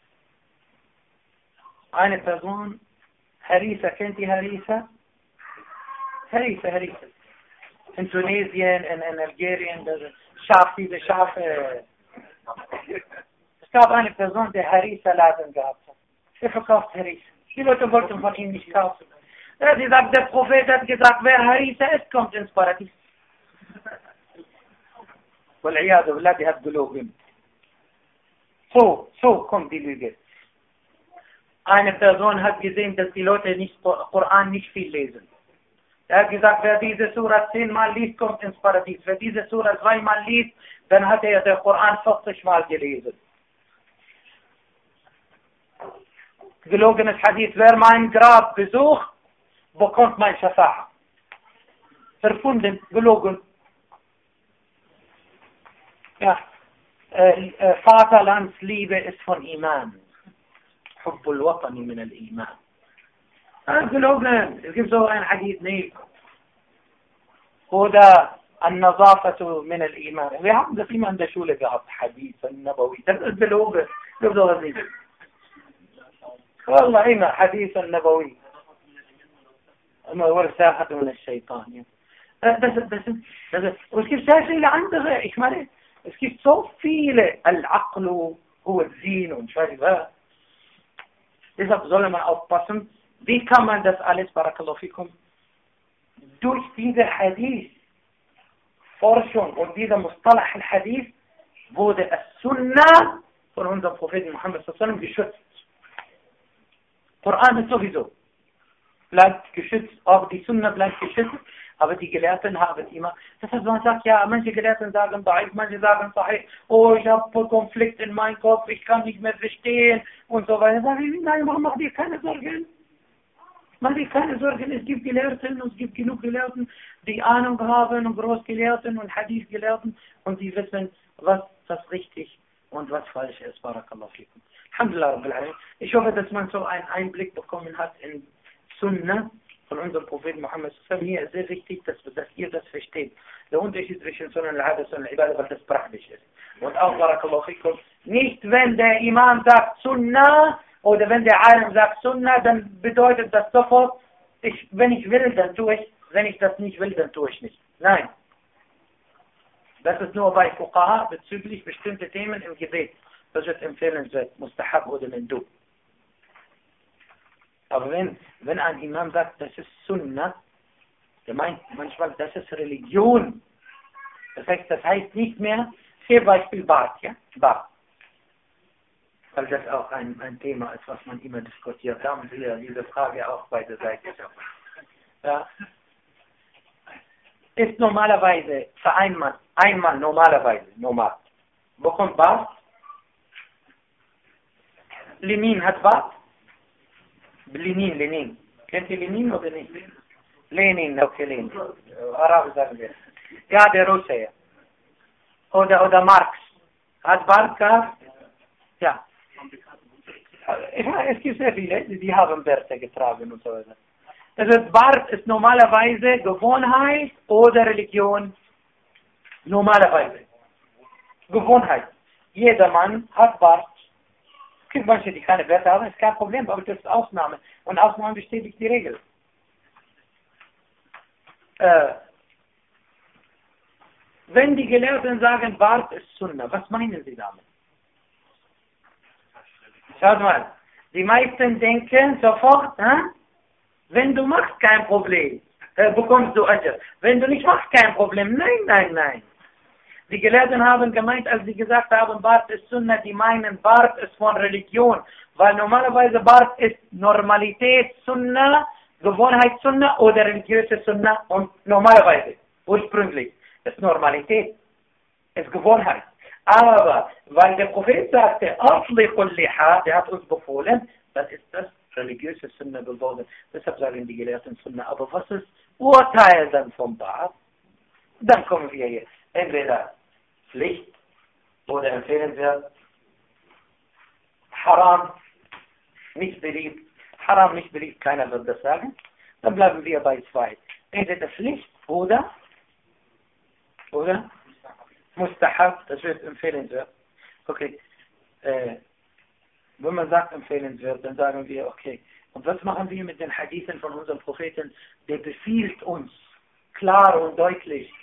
Eine Person, Harisa, kennt ihr Harisa? Harisa. In Tunesien, in Algerien, diese Schafe. Es gab eine Person, der Harisa-Laden gehabt hat. Er verkauft Harisa. Die Leute wollten von ihm nicht kaufen. Sie sagt, der Prophet hat gesagt, wer Harisa ist, kommt ins Paradies. Wal-Iyadu Billah, die hat gelogen. So kommt die Lüge. Eine Person hat gesehen, dass die Leute Koran nicht viel lesen. Er hat gesagt, wer diese Surah 10-mal liest, kommt ins Paradies. Wer diese Surah 2-mal liest, dann hat er den Koran 40-mal gelesen. Gelogenes Hadith, wer mein Grab besucht, bekommt mein Shafa'a. Erfunden, gelogen. Ja, Vaterlandsliebe ist von Iman. Hubbul Watani min al-Iman. Gelogen, es gibt so ein Hadith nicht. Oder An-Nazafatu min al-Iman. Wir haben das immer in der Schule gehabt, Hadith al-Nabawi. Das ist gelogen. Gibt sowas nicht. والله immer Hadith al-Nabawi. والساحة من الشيطان. Und es gibt sehr viele andere. Ich meine, es gibt so viele Al-Aqlu hohe Ziehen und ich weiß nicht was. Deshalb soll man aufpassen. Wie kann man das alles, Barakallahu fikum, durch diese Hadith-Forschung und dieser Mustalah al-Hadith wurde es Sunnah von unserem Propheten Muhammad sallallahu alaihi wasallam geschützt. Koran ist sowieso, bleibt geschützt, auch die Sunnah bleibt geschützt, aber die Gelehrten haben immer, das heißt, man sagt, ja, manche Gelehrten sagen Da'if, manche sagen Sahih, oh, ich habe Konflikt in meinem Kopf, ich kann nicht mehr verstehen und so weiter. Sag ich, nein, mach dir keine Sorgen. Mach dir keine Sorgen, es gibt Gelehrten und es gibt genug Gelehrten, die Ahnung haben und Großgelehrten und Hadith-Gelehrten und die wissen, was richtig und was falsch ist. Barakallahu fikum. Alhamdulillah Rabbil Alamin. Ich hoffe, dass man so einen Einblick bekommen hat in Sunnah von unserem Propheten Muhammad sallallahu alaihi wasallam. Hier ist sehr wichtig, dass ihr das versteht. Der Unterschied zwischen Sunnah al-Hadas und al-Ibadah, weil das sprachlich ist. Und auch, Barakallahu fikum, nicht wenn der Imam sagt Sunnah oder wenn der Alim sagt Sunnah, dann bedeutet das sofort, wenn ich will, dann tue ich, wenn ich das nicht will, dann tue ich nicht. Nein. Das ist nur bei Fuqaha bezüglich bestimmter Themen im Gebet. Das wird empfehlenswert, Mustahab oder Mendu. Aber wenn ein Imam sagt, das ist Sunnah, der meint manchmal, das ist Religion. Das heißt nicht mehr, hier Beispiel Bart, ja? Bart. Weil das auch ein Thema ist, was man immer diskutiert. Da haben wir diese Frage auch bei der Seite. Ja. Ist normalerweise für einmal normalerweise, normal. Bekommt Bart? Lenin hat Bart? Lenin. Kennt ihr Lenin oder nicht? Lenin, okay, Lenin. Arabisch sagen wir. Ja, der Russe, ja. Oder Marx. Hat Bart gehabt? Ja. Es gibt sehr viele, die haben Bärte getragen und so weiter. Also Bart ist normalerweise Gewohnheit oder Religion. Normalerweise. Gewohnheit. Jeder Mann hat Bart. Es gibt manche, die keine Bärte haben, ist kein Problem, aber das ist Ausnahme. Und Ausnahmen bestätigt die Regel. Wenn die Gelehrten sagen, Bart ist Sunnah, was meinen sie damit? Schaut mal, die meisten denken sofort, wenn du machst, kein Problem, bekommst du Ajr. Wenn du nicht machst, kein Problem. Nein. Die Gelehrten haben gemeint, als sie gesagt haben, Bart ist Sunnah, die meinen, Bart ist von Religion. Weil normalerweise Bart ist Normalität Sunnah, Gewohnheit Sunnah oder religiöse Sunnah. Und normalerweise, ursprünglich, ist Normalität, ist Gewohnheit. Aber, weil der Prophet sagte, Asliqul Liha, der hat uns befohlen, dann ist das religiöse Sunnah geworden. Deshalb sagen die Gelehrten Sunnah. Aber was ist Urteil dann vom Bart? Dann kommen wir hier. Entweder Pflicht oder empfehlenswert. Haram, nicht beliebt. Haram, nicht beliebt, keiner wird das sagen. Dann bleiben wir bei zwei. Entweder Pflicht oder Mustahab, das wird empfehlenswert. Okay, wenn man sagt empfehlenswert, dann sagen wir, okay, und was machen wir mit den Hadithen von unserem Propheten? Der befiehlt uns klar und deutlich,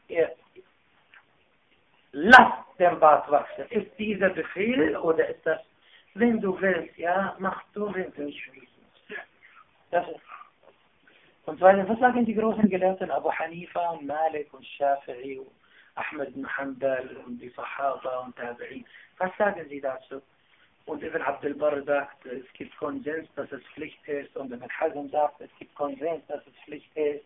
lass den Bart wachsen. Ist dieser Befehl oder ist das, wenn du willst, ja, mach du, wenn du nicht willst. Das ist. Und zweitens, was sagen die großen Gelehrten, Abu Hanifa und Malik und Shafi'i und Ahmed ibn Hanbal und die Sahaba und Tabi'in? Was sagen sie dazu? Und Ibn Abdul Barr sagt, es gibt Konsens, dass es Pflicht ist. Und Ibn Hazm sagt, es gibt Konsens, dass es Pflicht ist.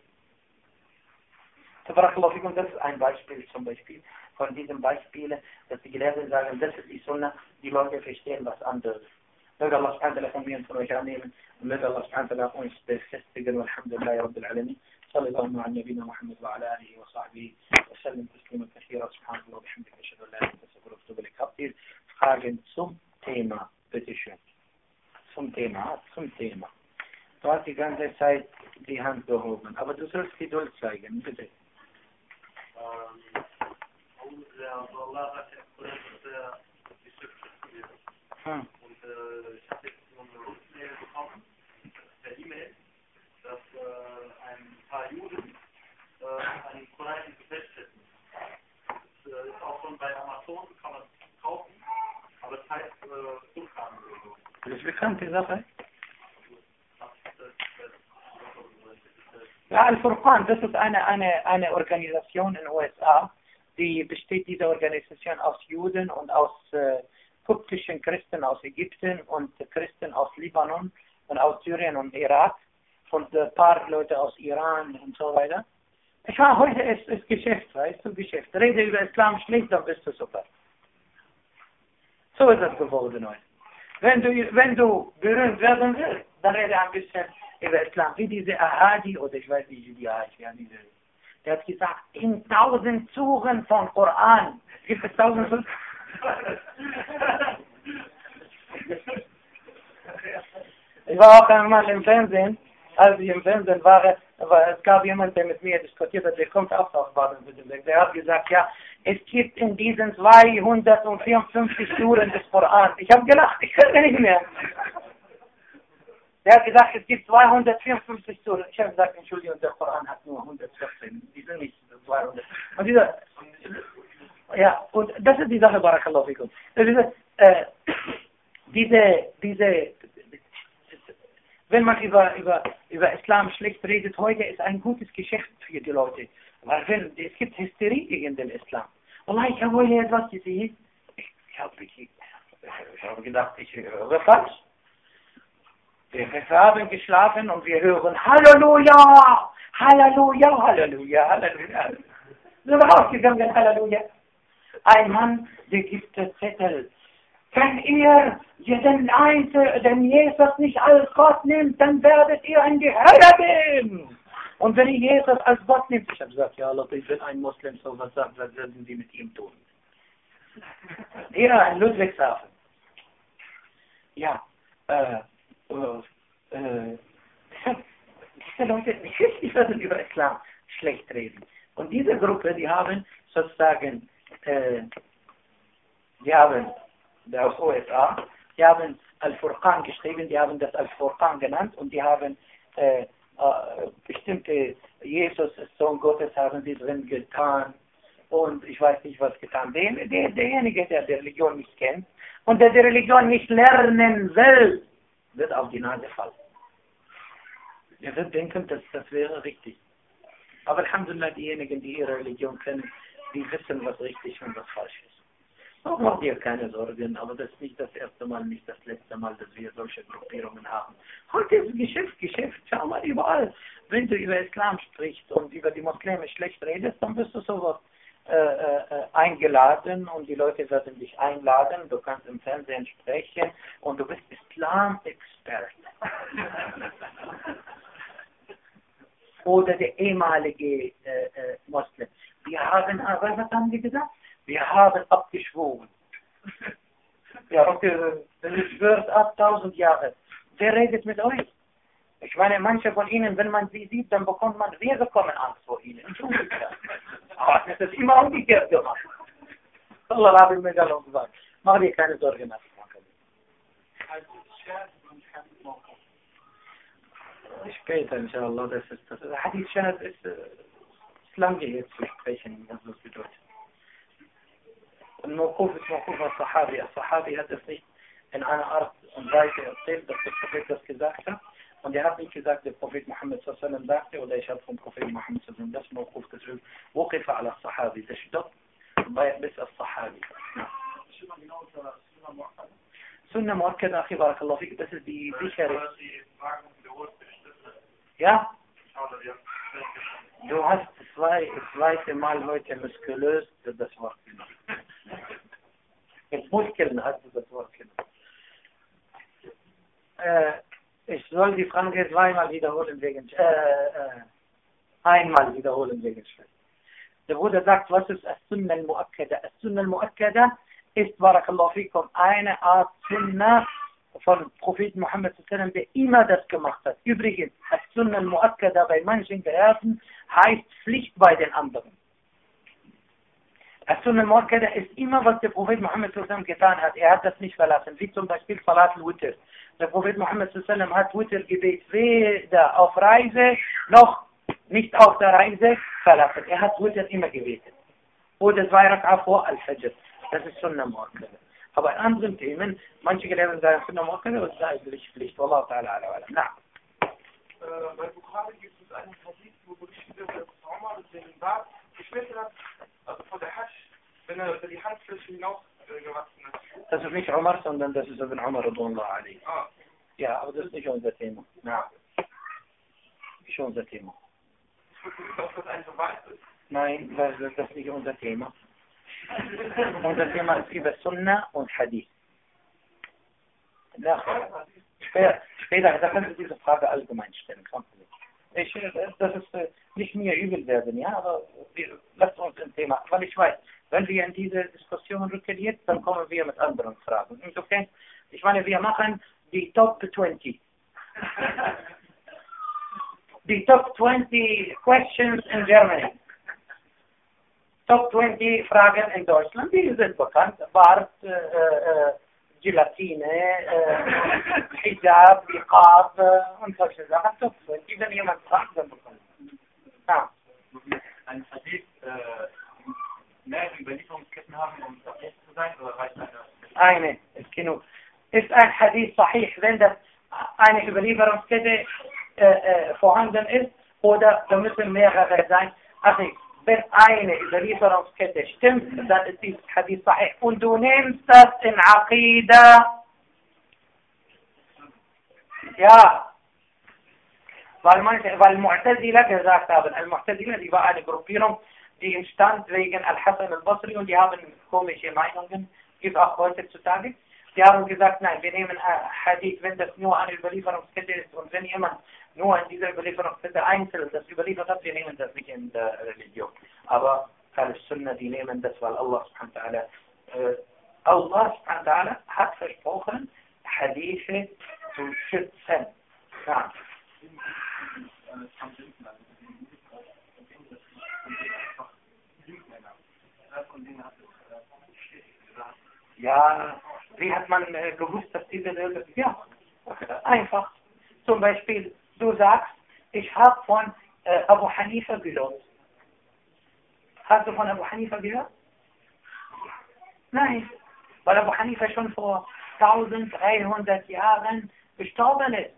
Und das ist ein Beispiel zum Beispiel von diesen Beispielen, dass die Gelehrten sagen, das ist die Sunnah, die Leute verstehen was anderes. Möge Allah subhanahu wa ta'ala von mir und von euch annehmen und möge Allah subhanahu wa ta'ala uns befestigen. Walhamdulillahi Rabbil Alamin. Sallallahu ala nabina Muhammad wa ala alihi wa sahbihi wa sallam taslima kathira. Subhanallah wa bihamdika ashhadu an la ilaha illa anta astaghfiruka wa atubu ilaik. Habt ihr Fragen zum Thema? Bitte schön. Zum Thema. Du hast die ganze Zeit die Hand gehoben, aber du sollst Geduld zeigen, bitte. Und ich habe jetzt so eine Rückmeldung bekommen, per E-Mail, dass ein paar Juden einen Koran gefälscht hätten. Das ist auch schon bei Amazon, kann man kaufen, aber das heißt interessante Sache. Ja, Al-Furqan, das ist eine Organisation in den USA, die besteht diese Organisation aus Juden und aus koptischen Christen aus Ägypten und Christen aus Libanon und aus Syrien und Irak und ein paar Leute aus Iran und so weiter. Ich war heute ist Geschäft, weißt du, Geschäft. Rede über Islam schlecht, dann bist du super. So ist das geworden heute. Wenn du berühmt werden willst, dann rede ein bisschen über Islam. Wie diese Ahadi, oder ich weiß nicht, wie die heißt, ja, der hat gesagt, in 1000 Suren von Koran. Gibt es 1000 Suren? Ich war auch einmal im Fernsehen. Als ich im Fernsehen war, es gab jemand, der mit mir diskutiert hat, der kommt auch aus Baden-Württemberg. Der hat gesagt, ja, es gibt in diesen 254 Suren des Koran. Ich habe gelacht, ich höre nicht mehr. Der hat gesagt, es gibt 254 Suren. Ich habe gesagt, Entschuldigung, der Koran hat nur 114. Die sind nicht 200. Und und das ist die Sache, Barakallahu fikum. Wenn man über Islam schlecht redet, heute ist ein gutes Geschäft für die Leute. Weil es gibt Hysterie gegen den Islam. Allah, ich habe heute etwas gesehen. Ich habe gedacht, ich höre falsch. Wir haben geschlafen und wir hören Halleluja, Halleluja, Halleluja, Halleluja. Sind wir rausgegangen, Halleluja. Ein Mann, der gibt Zettel. Wenn ihr den Jesus nicht als Gott nimmt, dann werdet ihr in die Hölle gehen. Und wenn ihr Jesus als Gott nimmt, ich habe gesagt, ja Leute, wenn ein Muslim so was sagt, was werden Sie mit ihm tun? Ja, in Ludwigshafen. Ja, diese Leute, die werden über Islam schlecht reden. Und diese Gruppe, die haben sozusagen, die haben aus USA, die haben Al-Furqan geschrieben, die haben das Al-Furqan genannt und die haben bestimmte Jesus, Sohn Gottes, haben sie drin getan und ich weiß nicht was getan. Derjenige, der die Religion nicht kennt und der die Religion nicht lernen will, wird auf die Nase fallen. Er wird denken, dass das wäre richtig. Aber Alhamdulillah, diejenigen, die ihre Religion kennen, die wissen, was richtig und was falsch ist. So macht ihr keine Sorgen, aber das ist nicht das erste Mal, nicht das letzte Mal, dass wir solche Gruppierungen haben. Heute ist Geschäft. Schau mal überall. Wenn du über Islam sprichst und über die Muslime schlecht redest, dann wirst du sowas eingeladen und die Leute werden dich einladen. Du kannst im Fernsehen sprechen und du bist Islam-Expert. Oder der ehemalige Muslim. Was haben die gesagt? Wir haben abgeschworen. Ja, und es wird ab 1000 Jahre. Wer redet mit euch? Ich meine, manche von ihnen, wenn man sie sieht, dann wir bekommen Angst vor ihnen. Aber das ist immer umgekehrt gemacht. Allah habe ich mir da gesagt. Mach dir keine Sorgen. Später, inshallah, das Hadith Shahad ist lange jetzt zu sprechen, was das bedeutet. الموقوف ist موقوف الصحابي. الصحابي hat es nicht in einer Art und Weise erzählt, dass der Prophet das gesagt hat. Und er hat nicht gesagt, der Prophet Muhammad sallallahu sagte, oder ich habe vom Prophet Muhammad sallallahu das موقوف deswegen وقف على الصحابي. Das stoppt bis الصحابي. Sunna Muakkada, Akhi, Barakallahu Fik, das ist die sichere. Ja? Du hast das zweite Mal heute muskulös das Wort genommen. Mit Muskeln hast du das Wort genommen. Ich soll die Frage einmal wiederholen wegen Schwert. Der Bruder sagt, was ist As-Sunnah al-Muakkada? As-Sunnah al-Muakkada ist, Barakallahu Fikum, eine Art Sunnah von Prophet Muhammad sallallahu der immer das gemacht hat. Übrigens, As-Sunnah al-Muakkada bei manchen Gelehrten heißt Pflicht bei den anderen. As-Sunnah al-Muakkada ist immer, was der Prophet Muhammad sallallahu getan hat. Er hat das nicht verlassen, wie zum Beispiel Salat al-Witr. Der Prophet Muhammad sallallahu hat Witr-Gebet weder auf Reise noch nicht auf der Reise verlassen. Er hat Witr immer gebetet. Oder 2 Rak'a vor Al-Fajr. Das ist Sunnah al-Muakkada. Aber in anderen Themen, manche Gelehrten sagen Sunna Muakkada und es ist eigentlich Pflicht. Wallahu ta'ala ala wa alam. Na. Bei Bukhari gibt es einen Hadith, wo berichtet wird, dass Umar den Bart geschnitten hat, also von der Hajj, wenn er über die Handfläche hinaus gewachsen ist. Das ist nicht Umar, sondern das ist Ibn Umar radhiyallahu anhu. Ah. Ja, aber das ist nicht unser Thema. Na. Nicht unser Thema. Ob das ein Beweis ist? Nein, das ist nicht unser Thema. Unser Thema ist über Sunna und Hadith. Später, da kannst du diese Frage allgemein stellen. Das ist nicht mir übel werden, ja, aber lasst uns im Thema, weil ich weiß, wenn wir in diese Diskussion rücken jetzt, dann kommen wir mit anderen Fragen. Okay? Ich meine, wir machen die Top 20. Die Top 20 Questions in Germany. Top 20 Fragen in Deutschland, die sind bekannt. Bart, Gelatine, Hijab, Niqab und solche Sachen. Top 20, wenn jemand fragt, dann bekannt. Ja. Ein Hadith mehrere Überlieferungsketten haben, um sahih zu sein, oder reicht eine? Ist genug. Ist ein Hadith sahih, wenn das eine Überlieferungskette vorhanden ist, oder da müssen mehrere sein? Also, wenn eine Überlieferungskette stimmt, dann ist dieses Hadith sahih. Und du nimmst das in Aqidah. Ja. Weil Mu'tazila gesagt haben, Al-Mu'tazila, die war eine Gruppierung, die entstand wegen Al-Hasan al-Basri und die haben komische Meinungen, gibt auch heutzutage. Die haben gesagt, nein, wir nehmen Hadith, wenn das nur eine Überlieferungskette ist und wenn jemand nur in dieser Überlieferungskette einzeln das überliefert hat, wir nehmen das nicht in der Religion. Aber Al-Sunnah, die nehmen das, weil Allah subhanahu wa ta'ala hat versprochen, Hadithe zu schützen. Ja. Ja, wie hat man gewusst, dass diese ja, einfach. Zum Beispiel, du sagst, ich habe von Abu Hanifa gehört. Hast du von Abu Hanifa gehört? Nein, weil Abu Hanifa schon vor 1300 Jahren gestorben ist.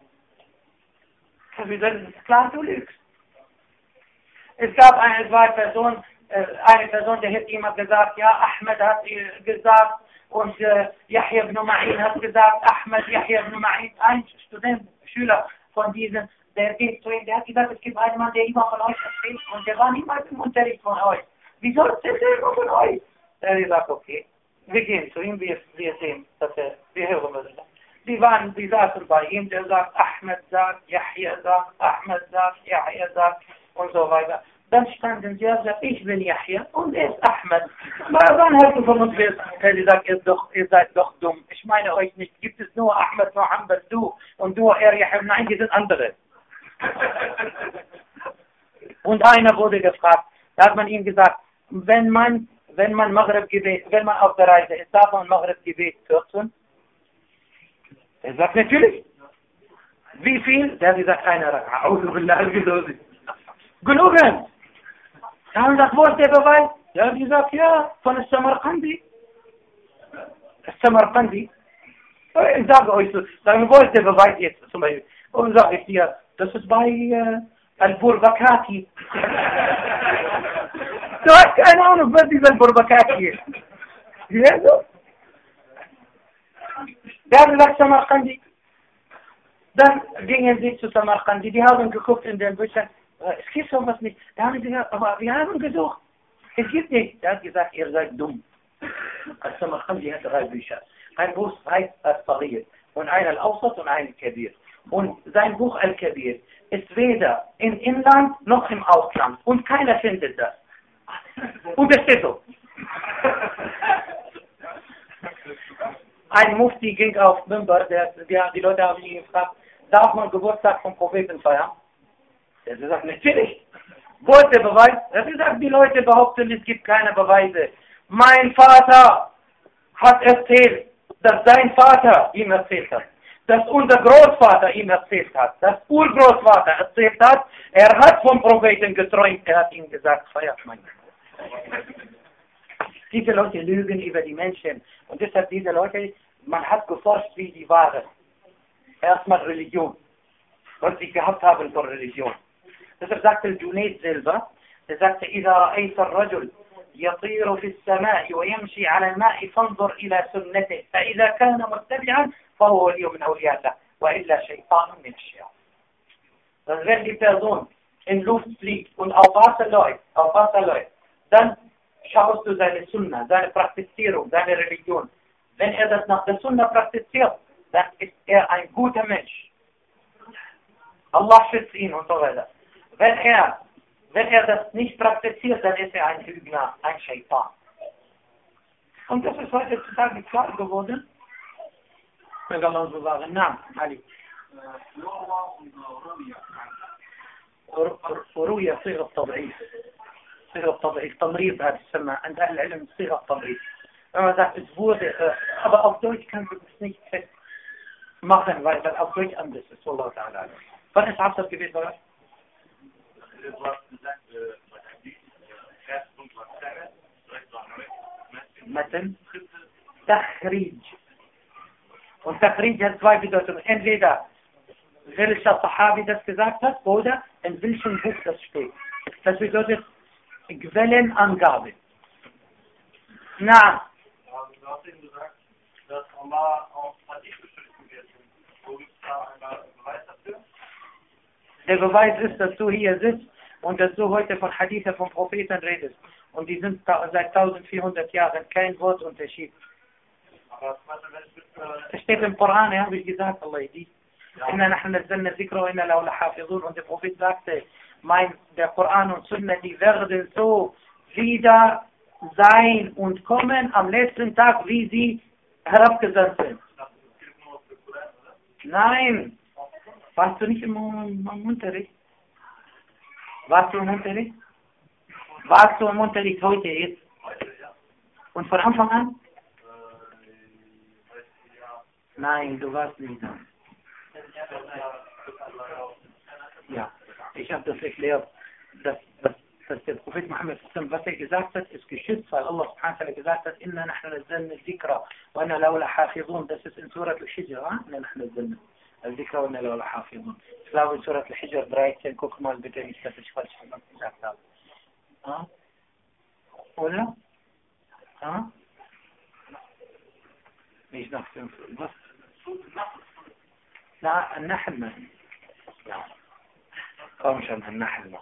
Das ist klar, du lügst. Es gab eine Person, der hat jemand gesagt, ja, Ahmed hat gesagt, und Yahya ibn Ma'in hat gesagt, Ahmed, Yahya ibn Ma'in, ein Student, Schüler von diesem, der geht zu ihm, der hat gesagt, es gibt einen Mann, der immer von euch erzählt, und der war niemals im Unterricht von euch. Wieso erzählt er immer von euch? Er hat gesagt, okay, wir gehen zu ihm, wir sehen, dass wir hören müssen. Die saßen bei ihm, der sagt, Ahmed sagt, Yahya sagt, Ahmed sagt, Yahya sagt, und so weiter. Dann standen sie und sagten, ich bin Yahya und er ist Ahmed. Wann hast du von uns gesagt, ihr seid doch dumm. Ich meine euch nicht, gibt es nur Ahmed, Muhammad, du und du, Yahya, nein, die sind andere. Und einer wurde gefragt, da hat man ihm gesagt, wenn man Maghrib-Gebet, wenn man auf der Reise ist, darf man Maghrib-Gebet kürzen? Er sagt, natürlich. Wie viel? Der hat gesagt, einer Raka. Genügend. Da haben gesagt, wo ist der Beweis? Der hat gesagt, ja, von Samarkandi. Samarkandi. Ich sage euch so, sagen, wo ist der Beweis jetzt zum Beispiel? Und sage ich dir, das ist bei Al-Burbakati. Du hast keine Ahnung, was dieser Burbakati ist. Ja, so. Der hat gesagt, Samarkandi. Dann gingen sie zu Samarkandi. Die haben geguckt in den Büchern. Es gibt sowas nicht. Da haben sie gesagt, aber wir haben gesucht. Es gibt nicht. Er hat gesagt, ihr seid dumm. Al-Samarkandi hat 3 Bücher. Ein Buch heißt Al-Saghir und ein Al-Awsat und ein Al-Kabir. Und sein Buch Al-Kabir ist weder im Inland noch im Ausland. Und keiner findet das. Und es steht so. Ein Mufti ging auf Mimbar, die Leute haben ihn gefragt, darf man Geburtstag vom Propheten feiern? Er hat gesagt, natürlich. Wo ist der Beweis? Er hat gesagt, die Leute behaupten, es gibt keine Beweise. Mein Vater hat erzählt, dass sein Vater ihm erzählt hat. Dass unser Großvater ihm erzählt hat. Dass Urgroßvater erzählt hat. Er hat vom Propheten geträumt. Er hat ihm gesagt, feiert mein. Diese Leute lügen über die Menschen. Und deshalb diese Leute, man hat geforscht, wie die waren. Erstmal Religion. Was sie gehabt haben von Religion. Deshalb sagte Junaid selber, er sagte, إذا رأيت الرجل يطير في السماء ويمشي على الماء فانظر إلى سنته فإذا كان متبعا فهو ولي من أولياء الله وإلا شيطان من الشياطين. Dann wenn die Person in Luft fliegt und auf Wasser läuft, dann schaust du seine Sunna, seine Praktizierung, seine Religion. Wenn er das nach der Sunna praktiziert, dann ist er ein guter Mensch. Allah schützt ihn und so weiter. Wenn er das nicht praktiziert, dann ist er ein Lügner, ein Shaitan. Und das ist heutzutage klar geworden. Möge Allah uns bewahren. Na, Ali. ورؤية صيغة تضعيف تمريض هذا تسمى عند أهل العلم صيغة تمريض. Es wurde, aber auf Deutsch können wir das nicht festmachen, weil auf Deutsch anders ist. Wallahu ta'ala. Wann ist Absatz gewesen, oder? Du hast gesagt, Matan, Takhrij. Und Takhrij hat zwei Bedeutungen. Entweder welcher Sahabi das gesagt hat oder in welchem Buch das steht. Das bedeutet Quellenangabe. Na. Du hast eben gesagt, dass Allah auf Hadith beschriften wird. Wo gibt es da einen Beweis dafür? Der Beweis ist, dass du hier sitzt und dass du heute von Hadithe vom Propheten redest. Und die sind seit 1400 Jahren kein Wortunterschied. Aber es steht im Koran, habe ich gesagt, Allah, Inna nahnu nazzalna dhikra wa inna lahu lahafizun. Und der Prophet sagte, der Koran und Sunna, die werden so wieder sein und kommen am letzten Tag, wie sie herabgesandt sind. Nein. Warst du nicht im Unterricht? Warst du im Unterricht? Warst du im Unterricht heute jetzt? Und von Anfang an? Nein, du warst nicht da. Ja, ich habe das erklärt, dass der Prophet Muhammad, was er gesagt hat, ist geschützt, weil Allah subhanahu wa ta'ala gesagt hat, Inna nahnu nazzalna dhikra wa inna lahu lahafizun. Das ist in Surah Al-Hijr, Inna nahnu nazzalna الذكر وإنا له لحافظون. Ich glaube in Surah Al-Hijr 13, guck mal bitte, nicht, dass ich falsch gesagt habe. Oder? Nicht nach 5. Was? Na, النحل. Ja. Komm schon, النحل.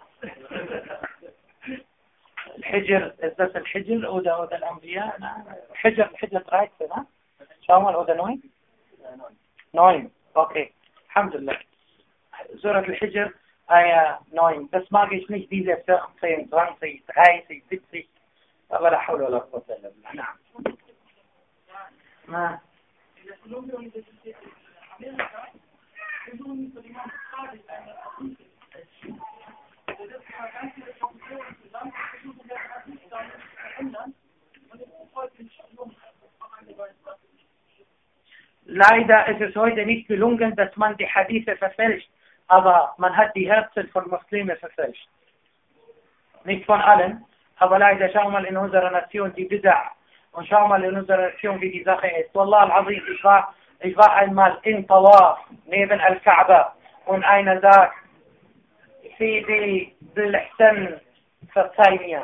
الحجر, ist das الحجر oder الأنبياء? الحجر 13, ne? Schau mal, oder 9? 9. Okay, Alhamdulillah. Surah Al-Hijr, Ayah 9. Das mag ich nicht, diese 14, 20, 30, 70. Aber la hawla wa la quwwata illa billah. Na'am. In der Columbia-Universität in Amerika versuchen die Imam Bukhari das ist mal ganz viele Konfessionen zusammen, versuchen wir das dann zu verändern. Und es ist heute nicht gelungen. Leider ist es heute nicht gelungen, dass man die Hadithe verfälscht, aber man hat die Herzen von Muslimen verfälscht. Nicht von allen, aber leider, schau mal in unserer Nation die Bid'a und schau mal in unserer Nation, wie die Sache ist. Wallah al-Azim, ich war einmal in Tawaf, neben Al-Kaaba und einer sagt, Sidi bil-Ihsan, verzeih mir.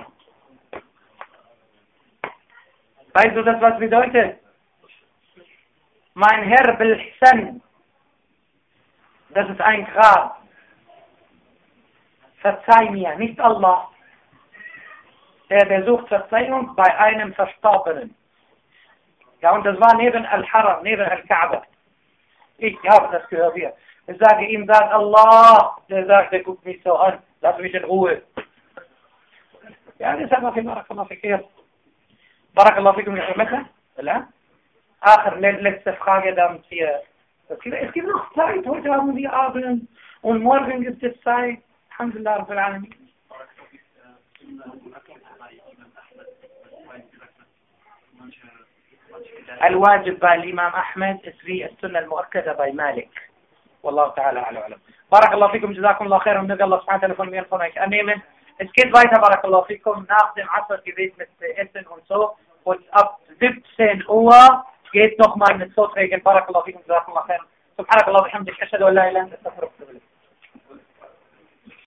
Weißt du das, was bedeutet? Mein Herr Bil-Ihsan, das ist ein Grab. Verzeih mir, nicht Allah. Der sucht Verzeihung bei einem Verstorbenen. Ja, und das war neben Al-Haram, neben Al-Kaaba. Ich habe das gehört hier. Ich sage ihm, sag Allah. Der guckt mich so an. Lass mich in Ruhe. Ja, das ist einfach Barakallah fikir. Barakallah fikum, ya Mekka. Ja? Letzte Frage dann hier. Es gibt noch Zeit. Heute haben wir Abend. Und morgen gibt es Zeit. Alhamdulillah, Rabbil Alamin. الواجب بالإمام أحمد في السنة المؤكدة باي مالك والله تعالى أعلم. بارك الله فيكم جزاكم الله خير ونبي الله سبحانه وتعالى von mir von euch annehmen. Es geht weiter, barakallahu fikum, nach dem Asr Gebet mit Essen und so. Und ab 17 Uhr geht nochmal mit Vorträgen. Barakallahu fikum, jazakumullah khair. Subhanakallah wa bihamdik, ashhadu an la ilaha illa anta, astaghfiruka wa atubu ilayk.